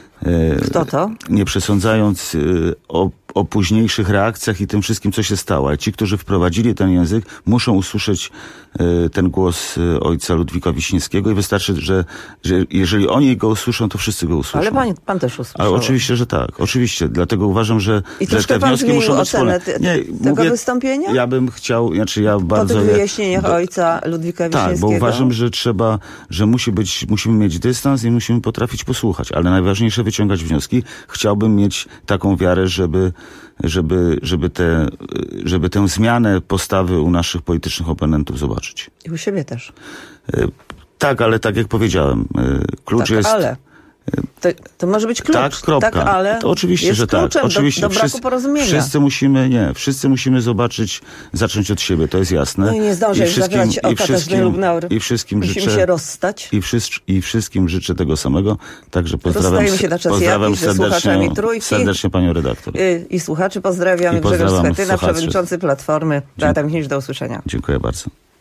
Kto to? Nie przesądzając o, o późniejszych reakcjach i tym wszystkim, co się stało. Ale ci, którzy wprowadzili ten język, muszą usłyszeć ten głos ojca Ludwika Wiśniewskiego i wystarczy, że, że jeżeli oni go usłyszą, to wszyscy go usłyszą. Ale pan, pan też usłyszał. Ale oczywiście, że tak. Oczywiście. Dlatego uważam, że, I że te wnioski muszą być wspólne. Te, nie, tego mówię, wystąpienia? Ja bym chciał, znaczy ja bardzo... Po tych wyjaśnieniach ja, ojca Ludwika Wiśniewskiego? Tak, bo uważam, że trzeba, że musi być, musimy mieć dystans i musimy potrafić posłuchać. Ale najważniejsze wyciągać wnioski. Chciałbym mieć taką wiarę, żeby, żeby, żeby, te, żeby tę zmianę postawy u naszych politycznych oponentów zobaczyć. I u siebie też. Tak, ale tak jak powiedziałem, klucz tak, jest... Ale. To, to może być klucz. Tak, kropka. Tak, ale to oczywiście, jest że tak. Oczywiście do, do braku porozumienia. Wszyscy musimy, nie, wszyscy musimy zobaczyć, zacząć od siebie, to jest jasne. No i nie zdążę już zabrać o Katarzyny Lubnauer. I wszystkim Musimy życzę, się rozstać. I, wszyscy, I wszystkim życzę tego samego. Także pozdrawiam, Rozstajemy się na czas pozdrawiam jakiś, serdecznie, trójki. serdecznie panią redaktor. I, i słuchaczy pozdrawiam. I pozdrawiam Grzegorz Schetyna, słuchaczy. przewodniczący Platformy. Beata Michnisz, do usłyszenia. Dziękuję bardzo.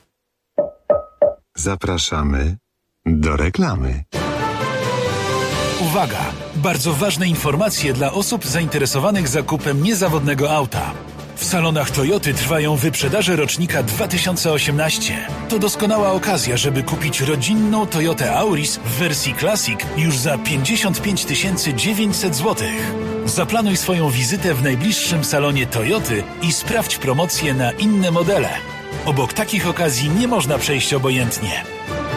Zapraszamy do reklamy. Uwaga! Bardzo ważne informacje dla osób zainteresowanych zakupem niezawodnego auta. W salonach Toyoty trwają wyprzedaże rocznika dwa tysiące osiemnaście. To doskonała okazja, żeby kupić rodzinną Toyotę Auris w wersji Classic już za pięćdziesiąt pięć tysięcy dziewięćset złotych. Zaplanuj swoją wizytę w najbliższym salonie Toyoty i sprawdź promocje na inne modele. Obok takich okazji nie można przejść obojętnie.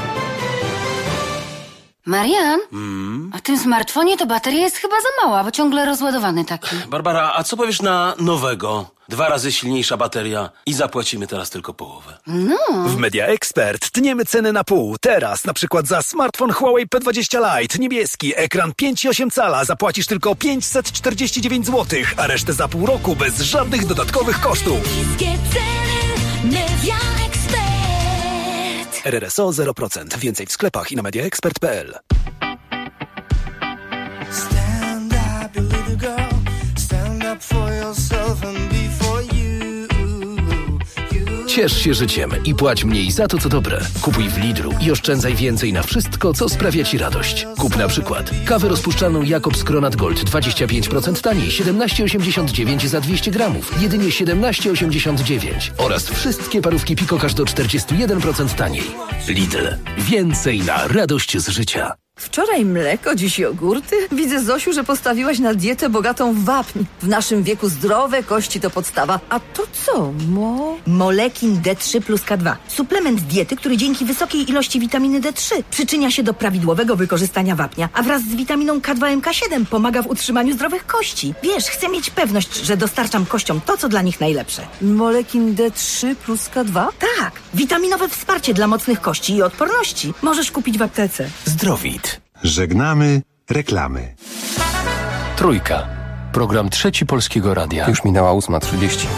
Marian, Mm. a w tym smartfonie to bateria jest chyba za mała, bo ciągle rozładowany taki. Barbara, a co powiesz na nowego? Dwa razy silniejsza bateria i zapłacimy teraz tylko połowę. No. W Media Expert tniemy ceny na pół. Teraz na przykład za smartfon Huawei P dwadzieścia Lite niebieski, ekran pięć i osiem cala zapłacisz tylko pięćset czterdzieści dziewięć złotych, a resztę za pół roku bez żadnych dodatkowych kosztów. Media Expert. R R S O zero procent. Więcej w sklepach i na media expert kropka p l. Stand up, you little girl. Stand up for yourself and be for you. Ciesz się życiem i płać mniej za to, co dobre. Kupuj w Lidlu i oszczędzaj więcej na wszystko, co sprawia Ci radość. Kup na przykład kawę rozpuszczalną Jakobs Kronat Gold dwadzieścia pięć procent taniej, siedemnaście osiemdziesiąt dziewięć za dwieście gramów, jedynie siedemnaście osiemdziesiąt dziewięć. Oraz wszystkie parówki Pikokasz do czterdzieści jeden procent taniej. Lidl. Więcej na radość z życia. Wczoraj mleko, dziś jogurty? Widzę, Zosiu, że postawiłaś na dietę bogatą w wapń. W naszym wieku zdrowe kości to podstawa. A to co, mo? Molekin D trzy plus K dwa. Suplement diety, który dzięki wysokiej ilości witaminy D trzy przyczynia się do prawidłowego wykorzystania wapnia, a wraz z witaminą K dwa M K siedem pomaga w utrzymaniu zdrowych kości. Wiesz, chcę mieć pewność, że dostarczam kościom to, co dla nich najlepsze. Molekin D trzy plus K dwa? Tak, witaminowe wsparcie dla mocnych kości i odporności. Możesz kupić w aptece. Zdrowit. Żegnamy reklamy. Trójka. Program Trzeci Polskiego Radia. Już minęła ósma trzydzieści.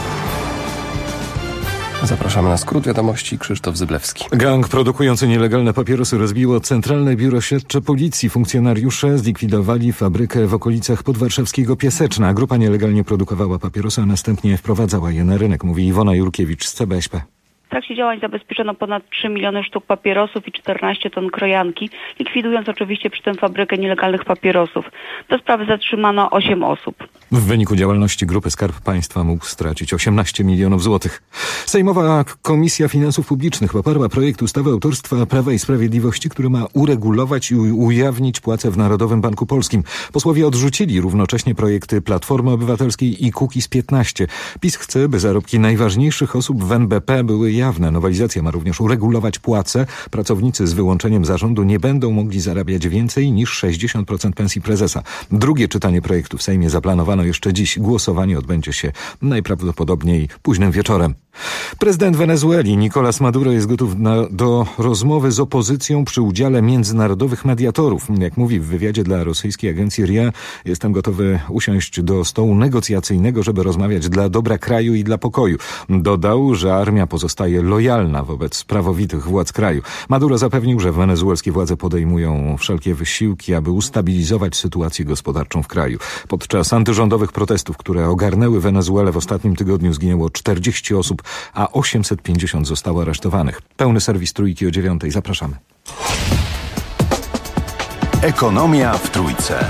Zapraszamy na skrót wiadomości. Krzysztof Zyblewski. Gang produkujący nielegalne papierosy rozbiło Centralne Biuro Śledcze Policji. Funkcjonariusze zlikwidowali fabrykę w okolicach podwarszawskiego Piaseczna. Grupa nielegalnie produkowała papierosy, a następnie wprowadzała je na rynek, mówi Iwona Jurkiewicz z C B S P. W trakcie działań zabezpieczono ponad trzy miliony sztuk papierosów i czternaście ton krojanki, likwidując oczywiście przy tym fabrykę nielegalnych papierosów. Do sprawy zatrzymano osiem osób. W wyniku działalności grupy Skarb Państwa mógł stracić osiemnaście milionów złotych. Sejmowa Komisja Finansów Publicznych poparła projekt ustawy autorstwa Prawa i Sprawiedliwości, który ma uregulować i ujawnić płace w Narodowym Banku Polskim. Posłowie odrzucili równocześnie projekty Platformy Obywatelskiej i Kukiz piętnaście. PiS chce, by zarobki najważniejszych osób w N B P były jawne. Nowelizacja ma również uregulować płace. Pracownicy z wyłączeniem zarządu nie będą mogli zarabiać więcej niż sześćdziesiąt procent pensji prezesa. Drugie czytanie projektu w Sejmie zaplanowano jeszcze dziś. Głosowanie odbędzie się najprawdopodobniej późnym wieczorem. Prezydent Wenezueli Nicolás Maduro jest gotów na, do rozmowy z opozycją przy udziale międzynarodowych mediatorów. Jak mówi w wywiadzie dla rosyjskiej agencji R I A, jestem gotowy usiąść do stołu negocjacyjnego, żeby rozmawiać dla dobra kraju i dla pokoju. Dodał, że armia pozostaje lojalna wobec prawowitych władz kraju. Maduro zapewnił, że wenezuelskie władze podejmują wszelkie wysiłki, aby ustabilizować sytuację gospodarczą w kraju. Podczas antyrządowych protestów, które ogarnęły Wenezuelę w ostatnim tygodniu, zginęło czterdzieści osób, a osiemset pięćdziesiąt zostało aresztowanych. Pełny serwis Trójki o dziewiątej. Zapraszamy. Ekonomia w Trójce.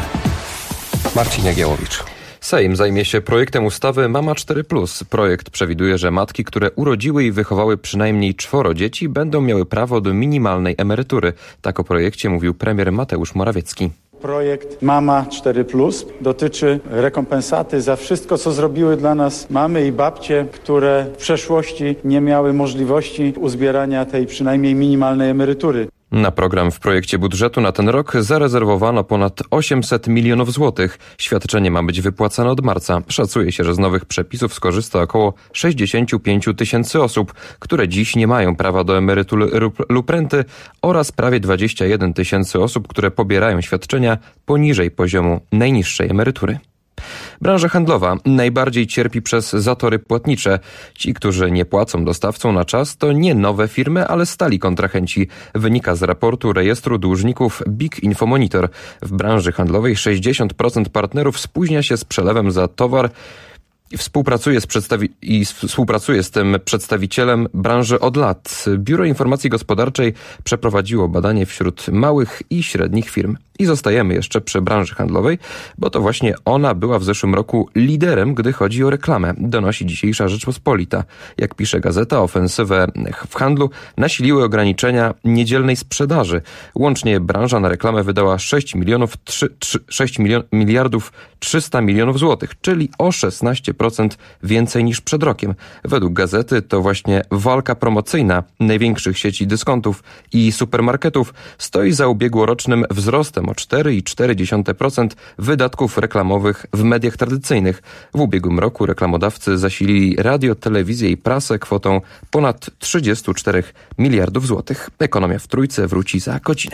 Marcin Jagiełowicz. Sejm zajmie się projektem ustawy Mama cztery plus. Projekt przewiduje, że matki, które urodziły i wychowały przynajmniej czworo dzieci, będą miały prawo do minimalnej emerytury. Tak o projekcie mówił premier Mateusz Morawiecki. Projekt Mama cztery plus dotyczy rekompensaty za wszystko, co zrobiły dla nas mamy i babcie, które w przeszłości nie miały możliwości uzbierania tej przynajmniej minimalnej emerytury. Na program w projekcie budżetu na ten rok zarezerwowano ponad osiemset milionów złotych. Świadczenie ma być wypłacane od marca. Szacuje się, że z nowych przepisów skorzysta około sześćdziesiąt pięć tysięcy osób, które dziś nie mają prawa do emerytury lub renty, oraz prawie dwadzieścia jeden tysięcy osób, które pobierają świadczenia poniżej poziomu najniższej emerytury. Branża handlowa najbardziej cierpi przez zatory płatnicze. Ci, którzy nie płacą dostawcom na czas, to nie nowe firmy, ale stali kontrahenci. Wynika z raportu rejestru dłużników Big Info Monitor. W branży handlowej sześćdziesiąt procent partnerów spóźnia się z przelewem za towar. Współpracuje z, przedstawi- i współpracuje z tym przedstawicielem branży od lat. Biuro Informacji Gospodarczej przeprowadziło badanie wśród małych i średnich firm. I zostajemy jeszcze przy branży handlowej, bo to właśnie ona była w zeszłym roku liderem, gdy chodzi o reklamę, donosi dzisiejsza Rzeczpospolita. Jak pisze gazeta, ofensywę w handlu nasiliły ograniczenia niedzielnej sprzedaży. Łącznie branża na reklamę wydała sześć milionów sześć miliardów trzysta milionów złotych, czyli o szesnaście procent więcej niż przed rokiem. Według gazety to właśnie walka promocyjna największych sieci dyskontów i supermarketów stoi za ubiegłorocznym wzrostem o cztery przecinek cztery procent wydatków reklamowych w mediach tradycyjnych. W ubiegłym roku reklamodawcy zasilili radio, telewizję i prasę kwotą ponad trzydzieści cztery miliardów złotych. Ekonomia w Trójce wróci za godzinę.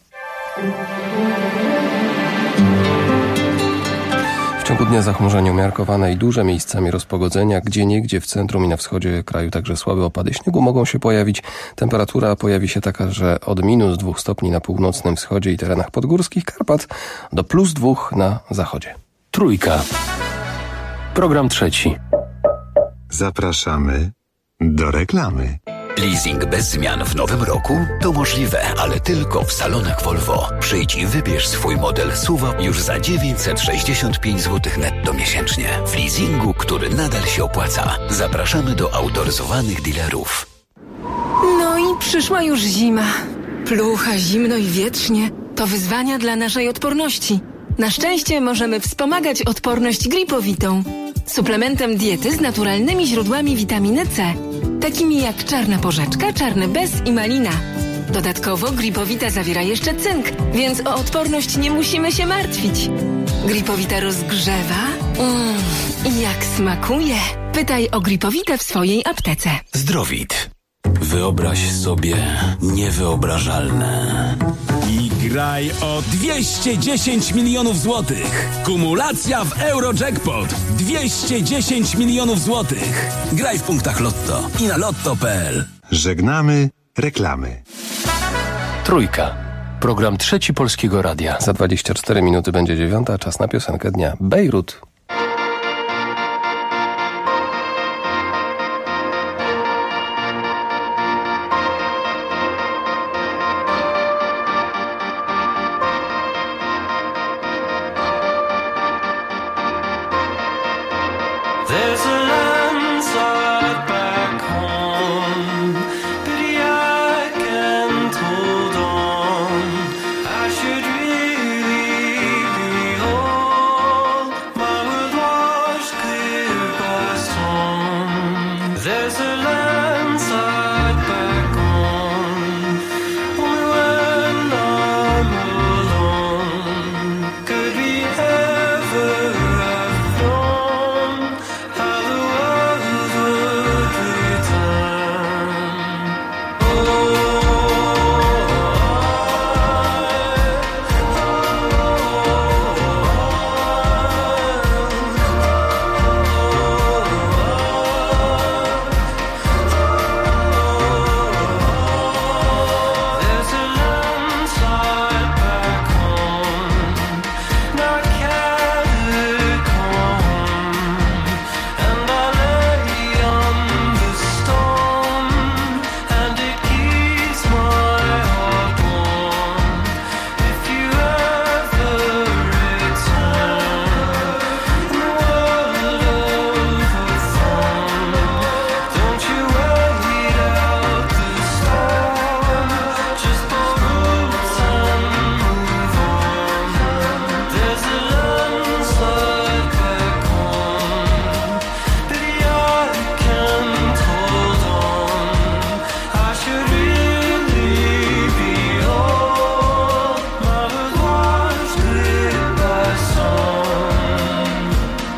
W ciągu dnia zachmurzenie umiarkowane i duże, miejscami rozpogodzenia. Gdzieniegdzie w centrum i na wschodzie kraju także słabe opady śniegu mogą się pojawić. Temperatura pojawi się taka, że od minus dwóch stopni na północnym wschodzie i terenach podgórskich Karpat do plus dwóch na zachodzie. Trójka. Program trzeci. Zapraszamy Do reklamy. Leasing bez zmian w nowym roku? To możliwe, ale tylko w salonach Volvo. Przyjdź i wybierz swój model S U V już za dziewięćset sześćdziesiąt pięć złotych netto miesięcznie. W leasingu, który nadal się opłaca. Zapraszamy do autoryzowanych dealerów. No i przyszła już zima. Plucha, zimno i wietrznie. To wyzwania dla naszej odporności. Na szczęście możemy wspomagać odporność gripowitą. Suplementem diety z naturalnymi źródłami witaminy C, takimi jak czarna porzeczka, czarny bez i malina. Dodatkowo gripowita zawiera jeszcze cynk, więc o odporność nie musimy się martwić. Gripowita rozgrzewa. Mmm, i jak smakuje. Pytaj o gripowitę w swojej aptece. Zdrowit. Wyobraź sobie niewyobrażalne. I graj o dwieście dziesięć milionów złotych. Kumulacja w Eurojackpot. dwieście dziesięć milionów złotych. Graj w punktach Lotto i na lotto kropka p l. Żegnamy reklamy. Trójka. Program Trzeci Polskiego Radia. Za dwadzieścia cztery minuty będzie dziewiąta, czas na piosenkę dnia. Bejrut. There's a landslide back home. Pity I can't hold on. I should really be old. My world washed clear by storm. There's a landslide back home. Only when I'm alone could we ever have known how the world would return. There's a landslide back home, not catacomb, and I lay on the stone, and it keeps my heart warm. If you ever return in the world of thorn, don't you wait out the storm. Just bolt and move on. There's a landslide back home. Pity I can't hold on. I should really be old. My world washed clear by storm.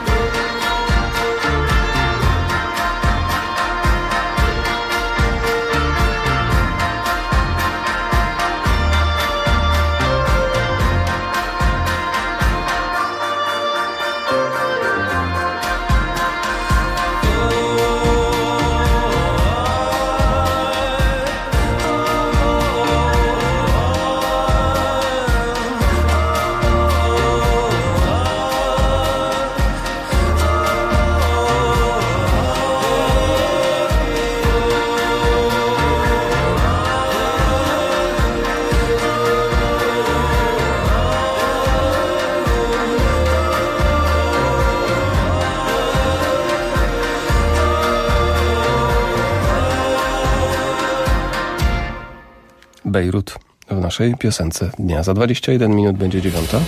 Bejrut w naszej piosence dnia. Za dwadzieścia jeden minut będzie dziewiąta.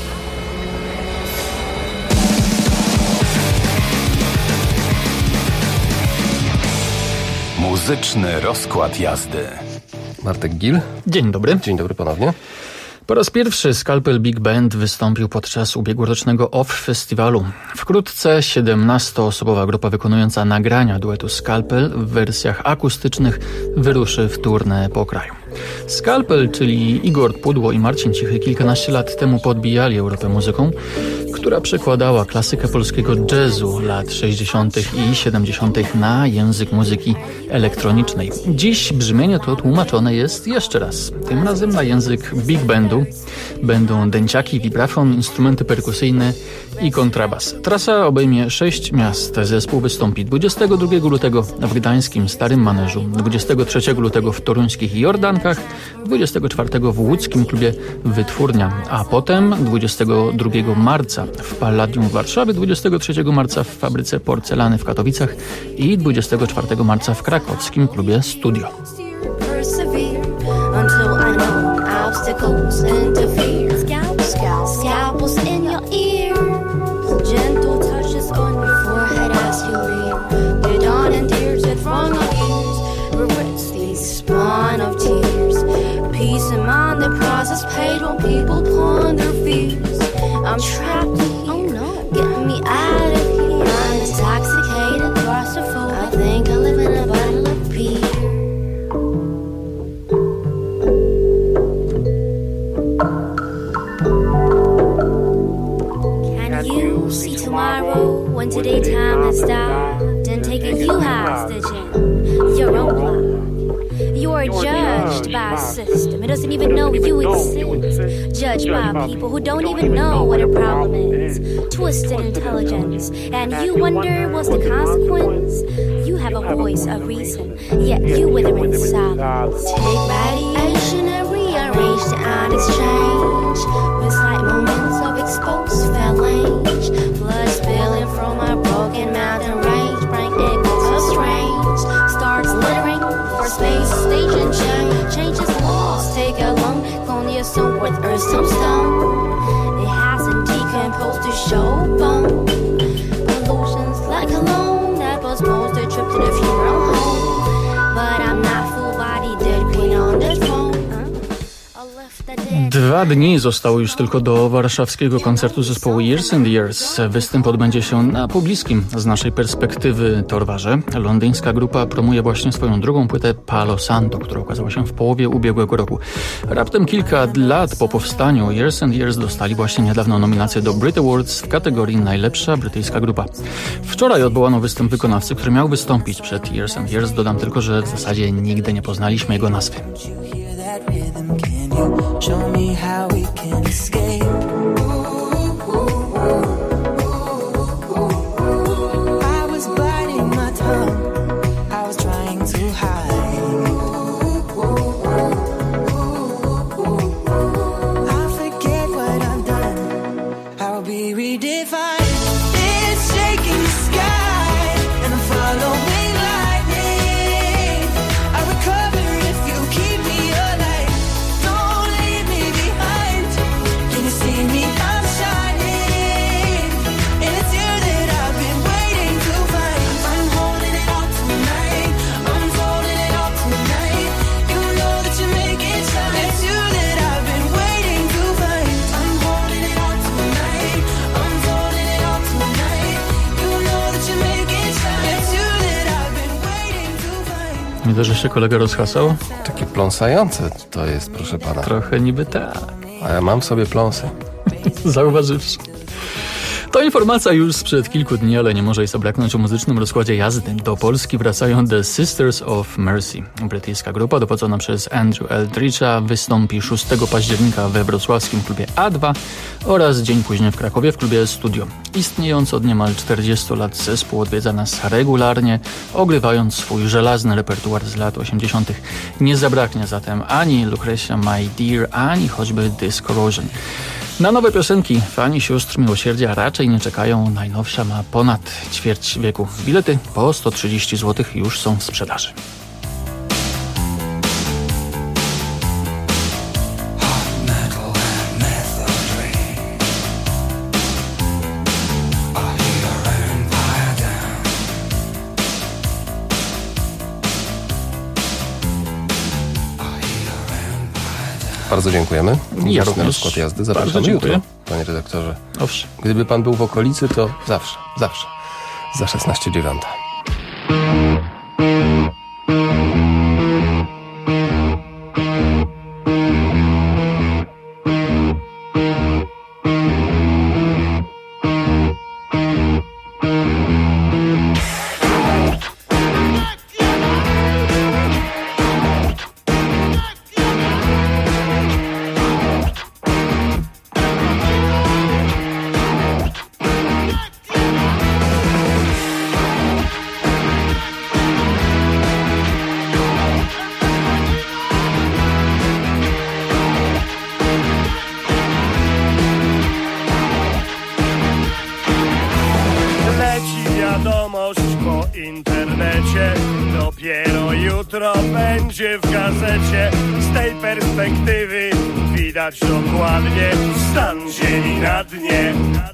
Muzyczny rozkład jazdy. Bartek Gil. Dzień dobry. Dzień dobry ponownie. Po raz pierwszy Skalpel Big Band wystąpił podczas ubiegłorocznego O F F Festiwalu. Wkrótce siedemnastoosobowa grupa wykonująca nagrania duetu Skalpel w wersjach akustycznych wyruszy w tournée po kraju. Skalpel, czyli Igor Pudło i Marcin Cichy kilkanaście lat temu podbijali Europę muzyką, która przekładała klasykę polskiego jazzu lat sześćdziesiątych i siedemdziesiątych na język muzyki elektronicznej. Dziś brzmienie to tłumaczone jest jeszcze raz, tym razem na język big bandu. Będą dęciaki, vibrafon, instrumenty perkusyjne i kontrabas. Trasa obejmie sześć miast. Zespół wystąpi dwudziestego drugiego lutego w gdańskim Starym Maneżu, dwudziestego trzeciego lutego w toruńskich Jordankach, dwudziestego czwartego w łódzkim klubie Wytwórnia, a potem dwudziestego drugiego marca w Palladium w Warszawie, dwudziestego trzeciego marca w Fabryce Porcelany w Katowicach i dwudziestego czwartego marca w krakowskim klubie Studio. Until I know obstacles interfere. Scalp, scalp, scalpels in your ears. Gentle touches on your forehead as you read. The dawn and tears that wrong our ears. Regrets these spawn of tears. Peace of mind, the price is paid when people ponder fears. I'm trapped here. Oh no, get me out of here. I'm intoxicated, claustrophobic. I think I live in a bottle of beer. See tomorrow when today time has stopped and taken you hostage in your own life. You are judged by a system. It doesn't even know you exist. Judged by people who don't even know what a problem is. Twisted intelligence. And you wonder what's the consequence? You have a voice, a reason, yet you wither in silence. Take radiation and rearrange the on exchange with slight moments of exposed phalange. Blood spilling from my broken mountain range. Brain echoes so strange. Starts littering for space station change. Changes laws, take a long Coney some with earth, some stone. It hasn't decomposed to show bone. Pollutions like cologne that postpones the trip to the funeral home. But I'm not full body dead queen on the throne. Dwa dni zostało już tylko do warszawskiego koncertu zespołu Years and Years. Występ odbędzie się na pobliskim z naszej perspektywy Torwarze. Londyńska grupa promuje właśnie swoją drugą płytę Palo Santo, która ukazała się w połowie ubiegłego roku. Raptem kilka lat po powstaniu Years and Years dostali właśnie niedawno nominację do Brit Awards w kategorii Najlepsza brytyjska grupa. Wczoraj odwołano występ wykonawcy, który miał wystąpić przed Years and Years. Dodam tylko, że w zasadzie nigdy nie poznaliśmy jego nazwy. Show me how we can escape. I was biting my tongue. I was trying to hide. I forget what I've done. I'll be redefined. It's shaking the sky, and I'm following lightning. I recover if you keep me alive. Widzę, że się kolega rozhasał. Takie pląsające to jest, proszę pana. Trochę niby tak. A ja mam w sobie pląsy. Zauważywszy. To informacja już sprzed kilku dni, ale nie może jej zabraknąć o muzycznym rozkładzie jazdy. Do Polski wracają The Sisters of Mercy. Brytyjska grupa dowodzona przez Andrew Eldridge'a wystąpi szóstego października we wrocławskim klubie A dwa oraz dzień później w Krakowie w klubie Studio. Istniejący od niemal czterdziestu lat zespół odwiedza nas regularnie, ogrywając swój żelazny repertuar z lat osiemdziesiątych. Nie zabraknie zatem ani Lucretia My Dear, ani choćby This Corrosion. Na nowe piosenki fani sióstr miłosierdzia raczej nie czekają. Najnowsza ma ponad ćwierć wieku. Bilety po sto trzydzieści złotych już są w sprzedaży. Bardzo dziękujemy. Ja również rozkład jazdy zapraszamy jutro, panie redaktorze. Owszem. Gdyby pan był w okolicy, to zawsze, zawsze za szesnaście dziewiąta. internecie. Dopiero jutro będzie w gazecie. Z tej perspektywy widać dokładnie stan ziemi na dnie.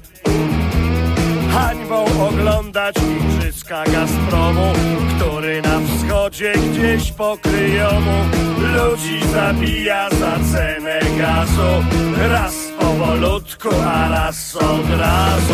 Hańbą oglądać igrzyska Gazpromu, który na wschodzie gdzieś pokryjomu ludzi zabija za cenę gazu. Raz powolutku, a raz od razu.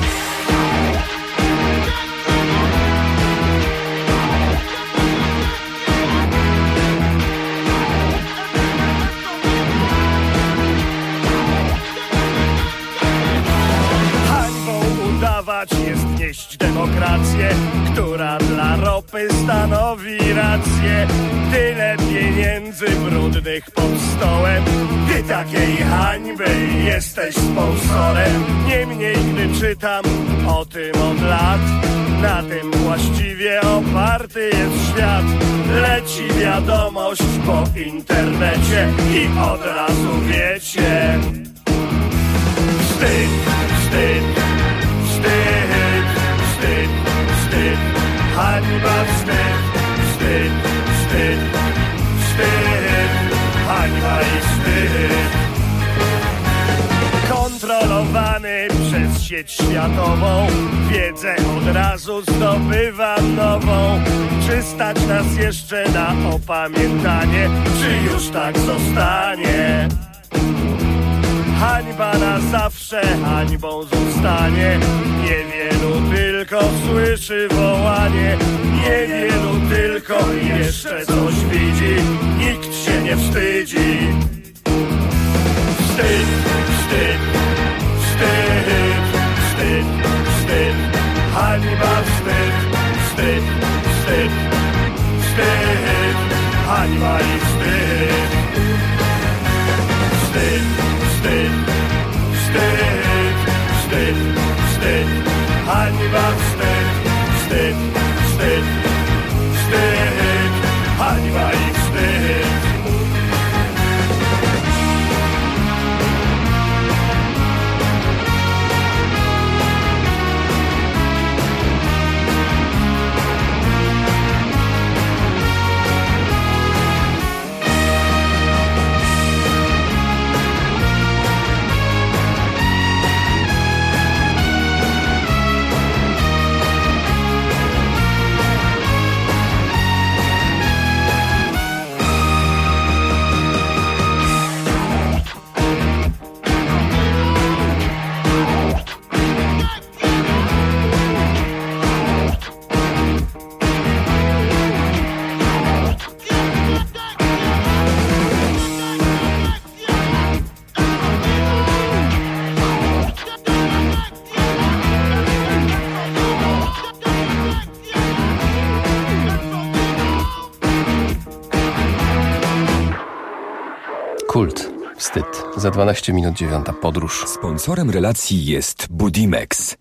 Jest nieść demokrację, która dla ropy stanowi rację. Tyle pieniędzy brudnych pod stołem, ty takiej hańby jesteś sponsorem. Niemniej gdy czytam o tym od lat, na tym właściwie oparty jest świat. Leci wiadomość po internecie i od razu wiecie: wstyd, wstyd. Wstyd, wstyd, wstyd, hańba, wstyd, wstyd, wstyd, wstyd, hańba i wstyd. Kontrolowany przez sieć światową, wiedzę od razu zdobywam nową. Czy stać nas jeszcze na opamiętanie, czy już tak zostanie? Hańba na zawsze hańbą zostanie. Niewielu tylko słyszy wołanie, niewielu tylko jeszcze coś widzi. Nikt się nie wstydzi. Wstyd, wstyd, wstyd, wstyd, wstyd, hańba, wstyd, wstyd, wstyd, wstyd, hańba i wstyd. Wstyd, wstyd, wstyd, wstyd, wstyd, hańba, wstyd, wstyd, wstyd, wstyd, hańba i wstyd. Kult. Wstyd. Za dwanaście minut dziewiąta. Podróż. Sponsorem relacji jest Budimex.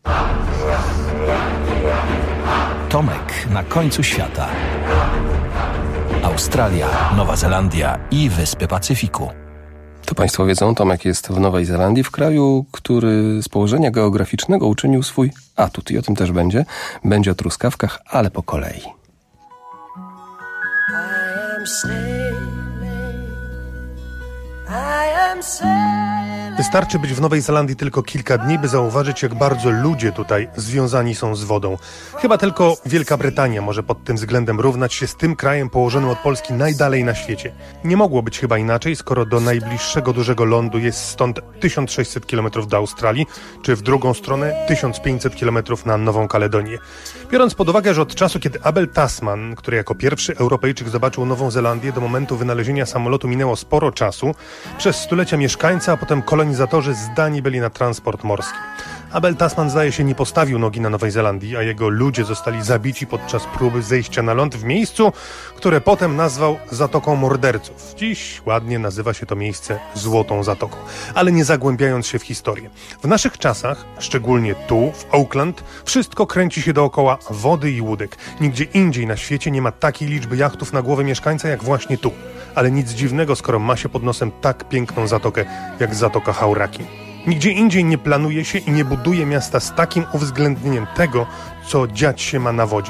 Tomek na końcu świata. Australia, Nowa Zelandia i Wyspy Pacyfiku. To Państwo wiedzą, Tomek jest w Nowej Zelandii, w kraju, który z położenia geograficznego uczynił swój atut. I o tym też będzie. Będzie o truskawkach, ale po kolei. Wystarczy być w Nowej Zelandii tylko kilka dni, by zauważyć, jak bardzo ludzie tutaj związani są z wodą. Chyba tylko Wielka Brytania może pod tym względem równać się z tym krajem położonym od Polski najdalej na świecie. Nie mogło być chyba inaczej, skoro do najbliższego dużego lądu jest stąd tysiąc sześćset kilometrów do Australii, czy w drugą stronę tysiąc pięćset kilometrów na Nową Kaledonię. Biorąc pod uwagę, że od czasu, kiedy Abel Tasman, który jako pierwszy Europejczyk zobaczył Nową Zelandię, do momentu wynalezienia samolotu minęło sporo czasu, przez stulecia mieszkańcy, a potem kolonizatorzy zdani byli na transport morski. Abel Tasman, zdaje się, nie postawił nogi na Nowej Zelandii, a jego ludzie zostali zabici podczas próby zejścia na ląd w miejscu, które potem nazwał Zatoką Morderców. Dziś ładnie nazywa się to miejsce Złotą Zatoką. Ale nie zagłębiając się w historię. W naszych czasach, szczególnie tu, w Auckland, wszystko kręci się dookoła wody i łódek. Nigdzie indziej na świecie nie ma takiej liczby jachtów na głowę mieszkańca jak właśnie tu. Ale nic dziwnego, skoro ma się pod nosem tak piękną zatokę jak Zatoka Hauraki. Nigdzie indziej nie planuje się i nie buduje miasta z takim uwzględnieniem tego, co dziać się ma na wodzie.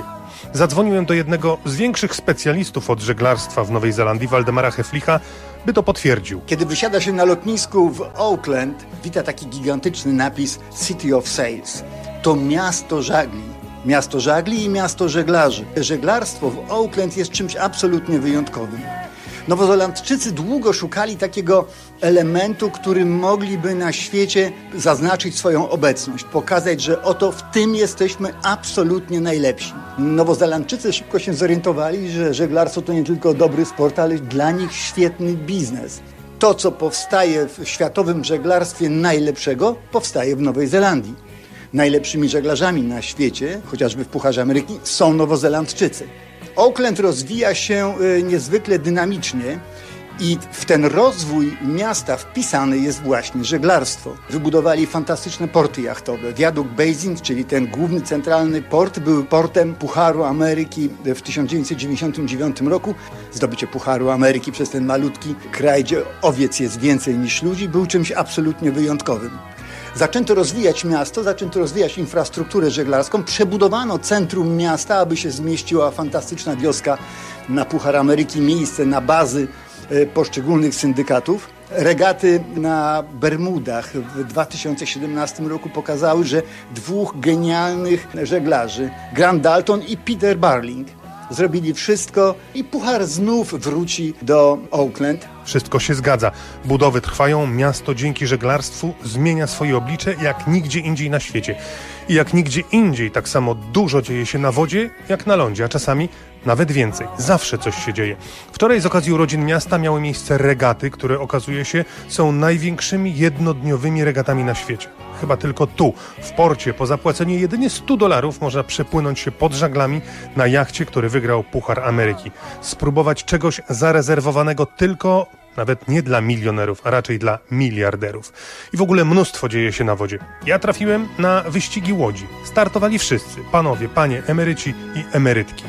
Zadzwoniłem do jednego z większych specjalistów od żeglarstwa w Nowej Zelandii, Waldemara Heflicha, by to potwierdził. Kiedy wysiada się na lotnisku w Auckland, wita taki gigantyczny napis City of Sails. To miasto żagli. Miasto żagli i miasto żeglarzy. Żeglarstwo w Auckland jest czymś absolutnie wyjątkowym. Nowozelandczycy długo szukali takiego elementu, którym mogliby na świecie zaznaczyć swoją obecność, pokazać, że oto w tym jesteśmy absolutnie najlepsi. Nowozelandczycy szybko się zorientowali, że żeglarstwo to nie tylko dobry sport, ale dla nich świetny biznes. To, co powstaje w światowym żeglarstwie najlepszego, powstaje w Nowej Zelandii. Najlepszymi żeglarzami na świecie, chociażby w Pucharze Ameryki, są Nowozelandczycy. Auckland rozwija się niezwykle dynamicznie i w ten rozwój miasta wpisane jest właśnie żeglarstwo. Wybudowali fantastyczne porty jachtowe. Viaduct Basin, czyli ten główny centralny port, był portem Pucharu Ameryki w tysiąc dziewięćset dziewięćdziesiątym dziewiątym roku. Zdobycie Pucharu Ameryki przez ten malutki kraj, gdzie owiec jest więcej niż ludzi, był czymś absolutnie wyjątkowym. Zaczęto rozwijać miasto, zaczęto rozwijać infrastrukturę żeglarską, przebudowano centrum miasta, aby się zmieściła fantastyczna wioska na Puchar Ameryki, miejsce na bazy poszczególnych syndykatów. Regaty na Bermudach w dwa tysiące siedemnastym roku pokazały, że dwóch genialnych żeglarzy, Grant Dalton i Peter Barling, zrobili wszystko i puchar znów wróci do Auckland. Wszystko się zgadza. Budowy trwają, miasto dzięki żeglarstwu zmienia swoje oblicze jak nigdzie indziej na świecie. I jak nigdzie indziej tak samo dużo dzieje się na wodzie, jak na lądzie, a czasami nawet więcej. Zawsze coś się dzieje. Wczoraj z okazji urodzin miasta miały miejsce regaty, które okazuje się są największymi jednodniowymi regatami na świecie. Chyba tylko tu, w porcie, po zapłaceniu jedynie stu dolarów można przepłynąć się pod żaglami na jachcie, który wygrał Puchar Ameryki. Spróbować czegoś zarezerwowanego tylko, nawet nie dla milionerów, a raczej dla miliarderów. I w ogóle mnóstwo dzieje się na wodzie. Ja trafiłem na wyścigi łodzi. Startowali wszyscy, panowie, panie, emeryci i emerytki.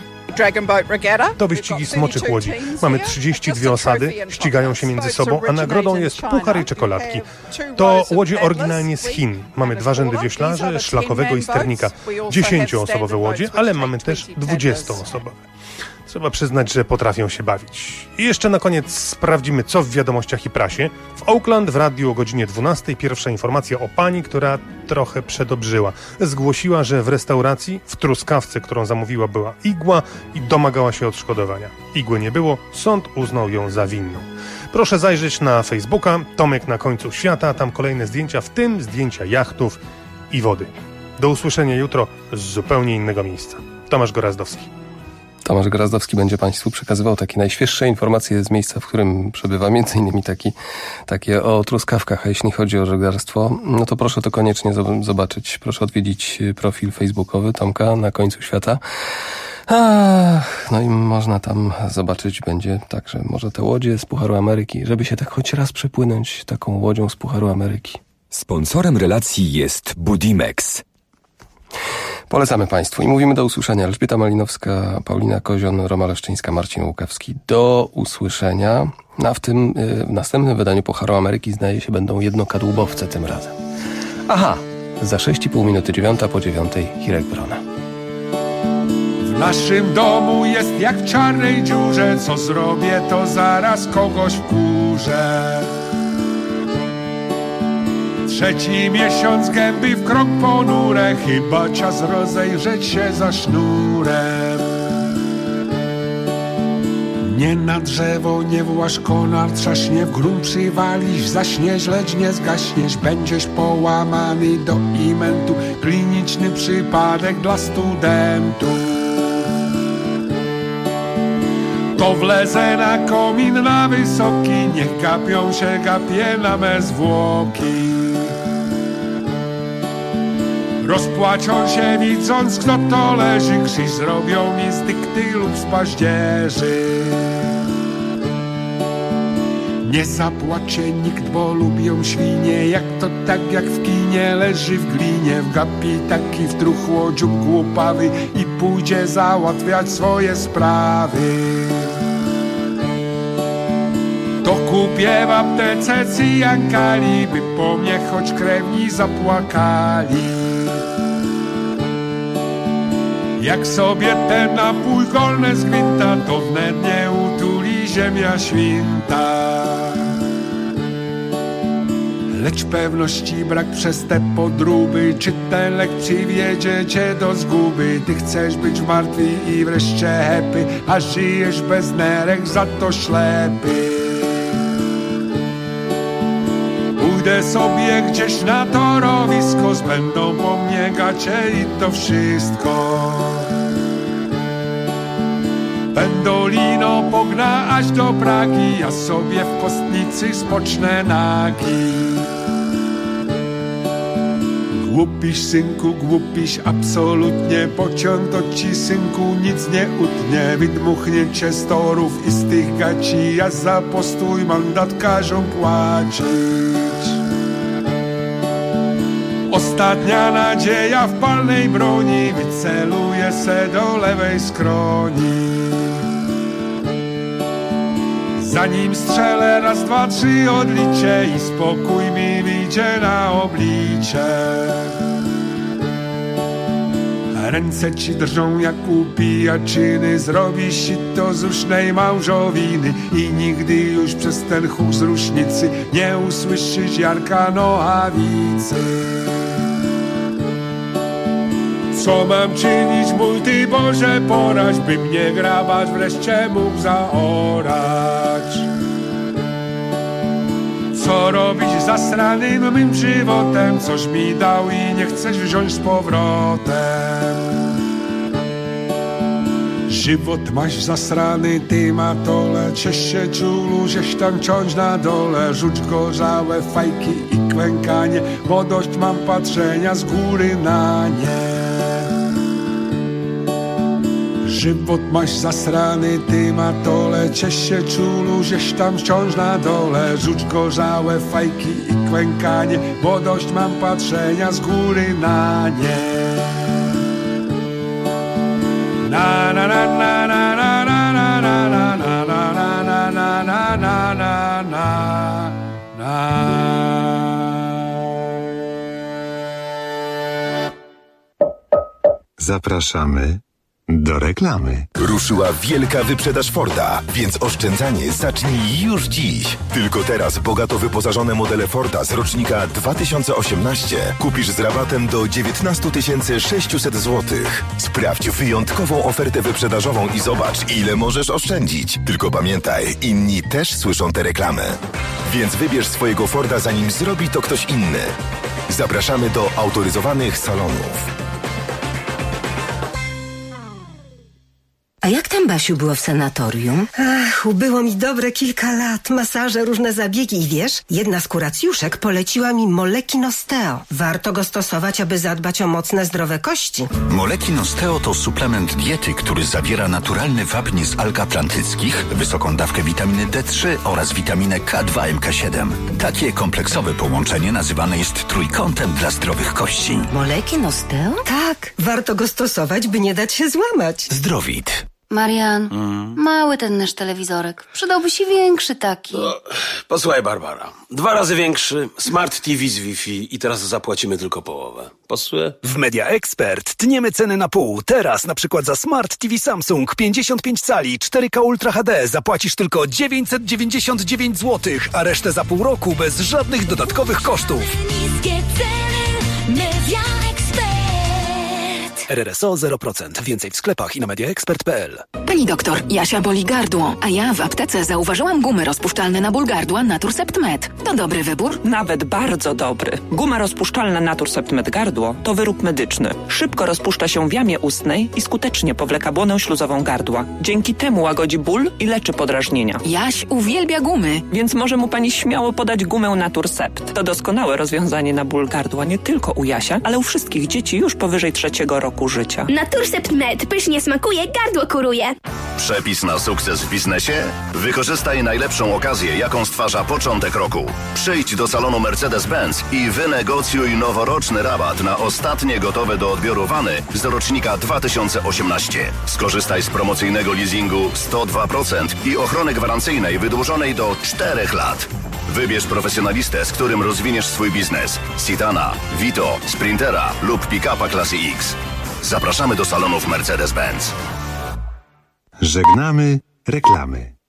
To wyścigi smoczych łodzi. Mamy trzydzieści dwie osady, ścigają się między sobą, a nagrodą jest puchar i czekoladki. To łodzie oryginalnie z Chin. Mamy dwa rzędy wioślarzy, szlakowego i sternika. Dziesięcioosobowe łodzie, ale mamy też dwudziestoosobowe. Trzeba przyznać, że potrafią się bawić. I jeszcze na koniec sprawdzimy, co w wiadomościach i prasie. W Auckland w radiu o godzinie dwunastej pierwsza informacja o pani, która trochę przedobrzyła. Zgłosiła, że w restauracji w truskawce, którą zamówiła, była igła i domagała się odszkodowania. Igły nie było, sąd uznał ją za winną. Proszę zajrzeć na Facebooka, Tomek na końcu świata, tam kolejne zdjęcia, w tym zdjęcia jachtów i wody. Do usłyszenia jutro z zupełnie innego miejsca. Tomasz Gorazdowski. Tomasz Gorazdowski będzie Państwu przekazywał takie najświeższe informacje z miejsca, w którym przebywa, między innymi taki, takie o truskawkach. A jeśli chodzi o żeglarstwo, no to proszę to koniecznie zobaczyć. Proszę odwiedzić profil facebookowy Tomka na końcu świata. Ach, no i można tam zobaczyć będzie także może te łodzie z Pucharu Ameryki, żeby się tak choć raz przepłynąć taką łodzią z Pucharu Ameryki. Sponsorem relacji jest Budimex. Polecamy Państwu i mówimy do usłyszenia. Elżbieta Malinowska, Paulina Kozion, Roma Leszczyńska, Marcin Łukawski. Do usłyszenia. A w tym w następnym wydaniu Pucharu Ameryki zdaje się będą jednokadłubowce tym razem. Aha, za sześć i pół minuty dziewiąta po dziewiątej Hirek Brona. W naszym domu jest jak w czarnej dziurze, co zrobię, to zaraz kogoś wkurzę. Trzeci miesiąc gęby w krok ponure, chyba czas rozejrzeć się za sznurem. Nie na drzewo, nie właż konar, trzaśnie w grunt przywalisz, zaśniesz, lecz nie zgaśniesz, będziesz połamany do imentu. Kliniczny przypadek dla studentów. To wlezę na komin na wysoki, niech gapią się, gapię na me zwłoki. Rozpłaczą się widząc, kto to leży, krzyż zrobią mi z dykty lub z paździerzy. Nie zapłacze nikt, bo lubią świnie, jak to tak jak w kinie, leży w glinie, wgapi taki w truchło dziób głupawy i pójdzie załatwiać swoje sprawy. To kupię w aptece cyjankali, by po mnie choć krewni zapłakali. Jak sobie ten napój kolne zgwinta, to wnet nie utuli ziemia święta. Lecz pewności brak przez te podróby, czy ten lek przywiedzie cię do zguby. Ty chcesz być martwy i wreszcie happy, a żyjesz bez nerek, za to ślepy. Pójdę sobie gdzieś na torowisko, zbędą po mnie gacie i to wszystko. Pendolino pogna aż do Pragi, ja sobie w kostnicy spocznę nagi. Głupiś, synku, głupiś, absolutnie. Pociąg to ci, synku, nic nie utnie. Wydmuchnie cię z torów i z tych gaci, ja za postój mandat każą płacić. Ostatnia nadzieja w palnej broni, wyceluję se do lewej skroni. Zanim strzelę, raz, dwa, trzy odliczę i spokój mi wyjdzie na oblicze. Ręce ci drżą jak u pijaczyny, zrobisz si to z usznej małżowiny i nigdy już przez ten huk z rusznicy nie usłyszysz Jarka Nohawicy. Co mam czynić, mój Ty Boże, poradź, by mnie grabacz wreszcie mógł zaorać. Co robić z zasranym mym żywotem, coś mi dał i nie chcesz wziąć z powrotem. Żywot masz zasrany, ty matole, ciesz się czulu, żeś tam ciąć na dole. Rzuć gorzałe fajki i klękanie, bo dość mam patrzenia z góry na nie. Żywot masz zasrany, ty matole, ciesz się czulu, żeś tam wciąż na dole. Rzuć gorzałe fajki i klękanie, bo dość mam patrzenia z góry na nie. Na na na na na na na na na na na na na na na na na na. Zapraszamy do reklamy. Ruszyła wielka wyprzedaż Forda, więc oszczędzanie zacznij już dziś. Tylko teraz bogato wyposażone modele Forda z rocznika dwa tysiące osiemnaście kupisz z rabatem do dziewiętnaście tysięcy sześćset złotych. Sprawdź wyjątkową ofertę wyprzedażową i zobacz, ile możesz oszczędzić. Tylko pamiętaj, inni też słyszą tę reklamę. Więc wybierz swojego Forda, zanim zrobi to ktoś inny. Zapraszamy do autoryzowanych salonów. A jak tam, Basiu, było w sanatorium? Ach, ubyło mi dobre kilka lat. Masaże, różne zabiegi i wiesz, jedna z kuracjuszek poleciła mi Molekin Osteo. Warto go stosować, aby zadbać o mocne, zdrowe kości. Molekin Osteo to suplement diety, który zawiera naturalny wapń z alg atlantyckich, wysoką dawkę witaminy D trzy oraz witaminę K dwa M K siedem. Takie kompleksowe połączenie nazywane jest trójkątem dla zdrowych kości. Molekin Osteo? Tak, warto go stosować, by nie dać się złamać. Zdrowit. Marian, Mm. mały ten nasz telewizorek. Przydałby się większy taki. No, posłuchaj, Barbara. Dwa razy większy, smart T V z Wi-Fi i teraz zapłacimy tylko połowę. Pasuje? W Media Expert tniemy ceny na pół. Teraz na przykład za Smart T V Samsung pięćdziesiąt pięć cali cztery K Ultra H D zapłacisz tylko dziewięćset dziewięćdziesiąt dziewięć złotych, a resztę za pół roku bez żadnych dodatkowych kosztów. Niskie ceny, Media Expert. R R S O zero procent. Więcej w sklepach i na mediaexpert kropka p l. Pani doktor, Jasia boli gardło, a ja w aptece zauważyłam gumy rozpuszczalne na ból gardła Naturcept Med. To dobry wybór? Nawet bardzo dobry. Guma rozpuszczalna Naturcept Med gardło to wyrób medyczny. Szybko rozpuszcza się w jamie ustnej i skutecznie powleka błonę śluzową gardła. Dzięki temu łagodzi ból i leczy podrażnienia. Jaś uwielbia gumy. Więc może mu pani śmiało podać gumę Naturcept. To doskonałe rozwiązanie na ból gardła nie tylko u Jasia, ale u wszystkich dzieci już powyżej trzeciego roku życia. Naturcept Med pysznie smakuje, gardło kuruje. Przepis na sukces w biznesie? Wykorzystaj najlepszą okazję, jaką stwarza początek roku. Przyjdź do salonu Mercedes-Benz i wynegocjuj noworoczny rabat na ostatnie gotowe do odbioru wany z rocznika dwa tysiące osiemnaście. Skorzystaj z promocyjnego leasingu sto dwa procent i ochrony gwarancyjnej wydłużonej do czterech lat. Wybierz profesjonalistę, z którym rozwiniesz swój biznes. Citana, Vito, Sprintera lub pick-upa klasy X. Zapraszamy do salonów Mercedes-Benz. Żegnamy reklamy.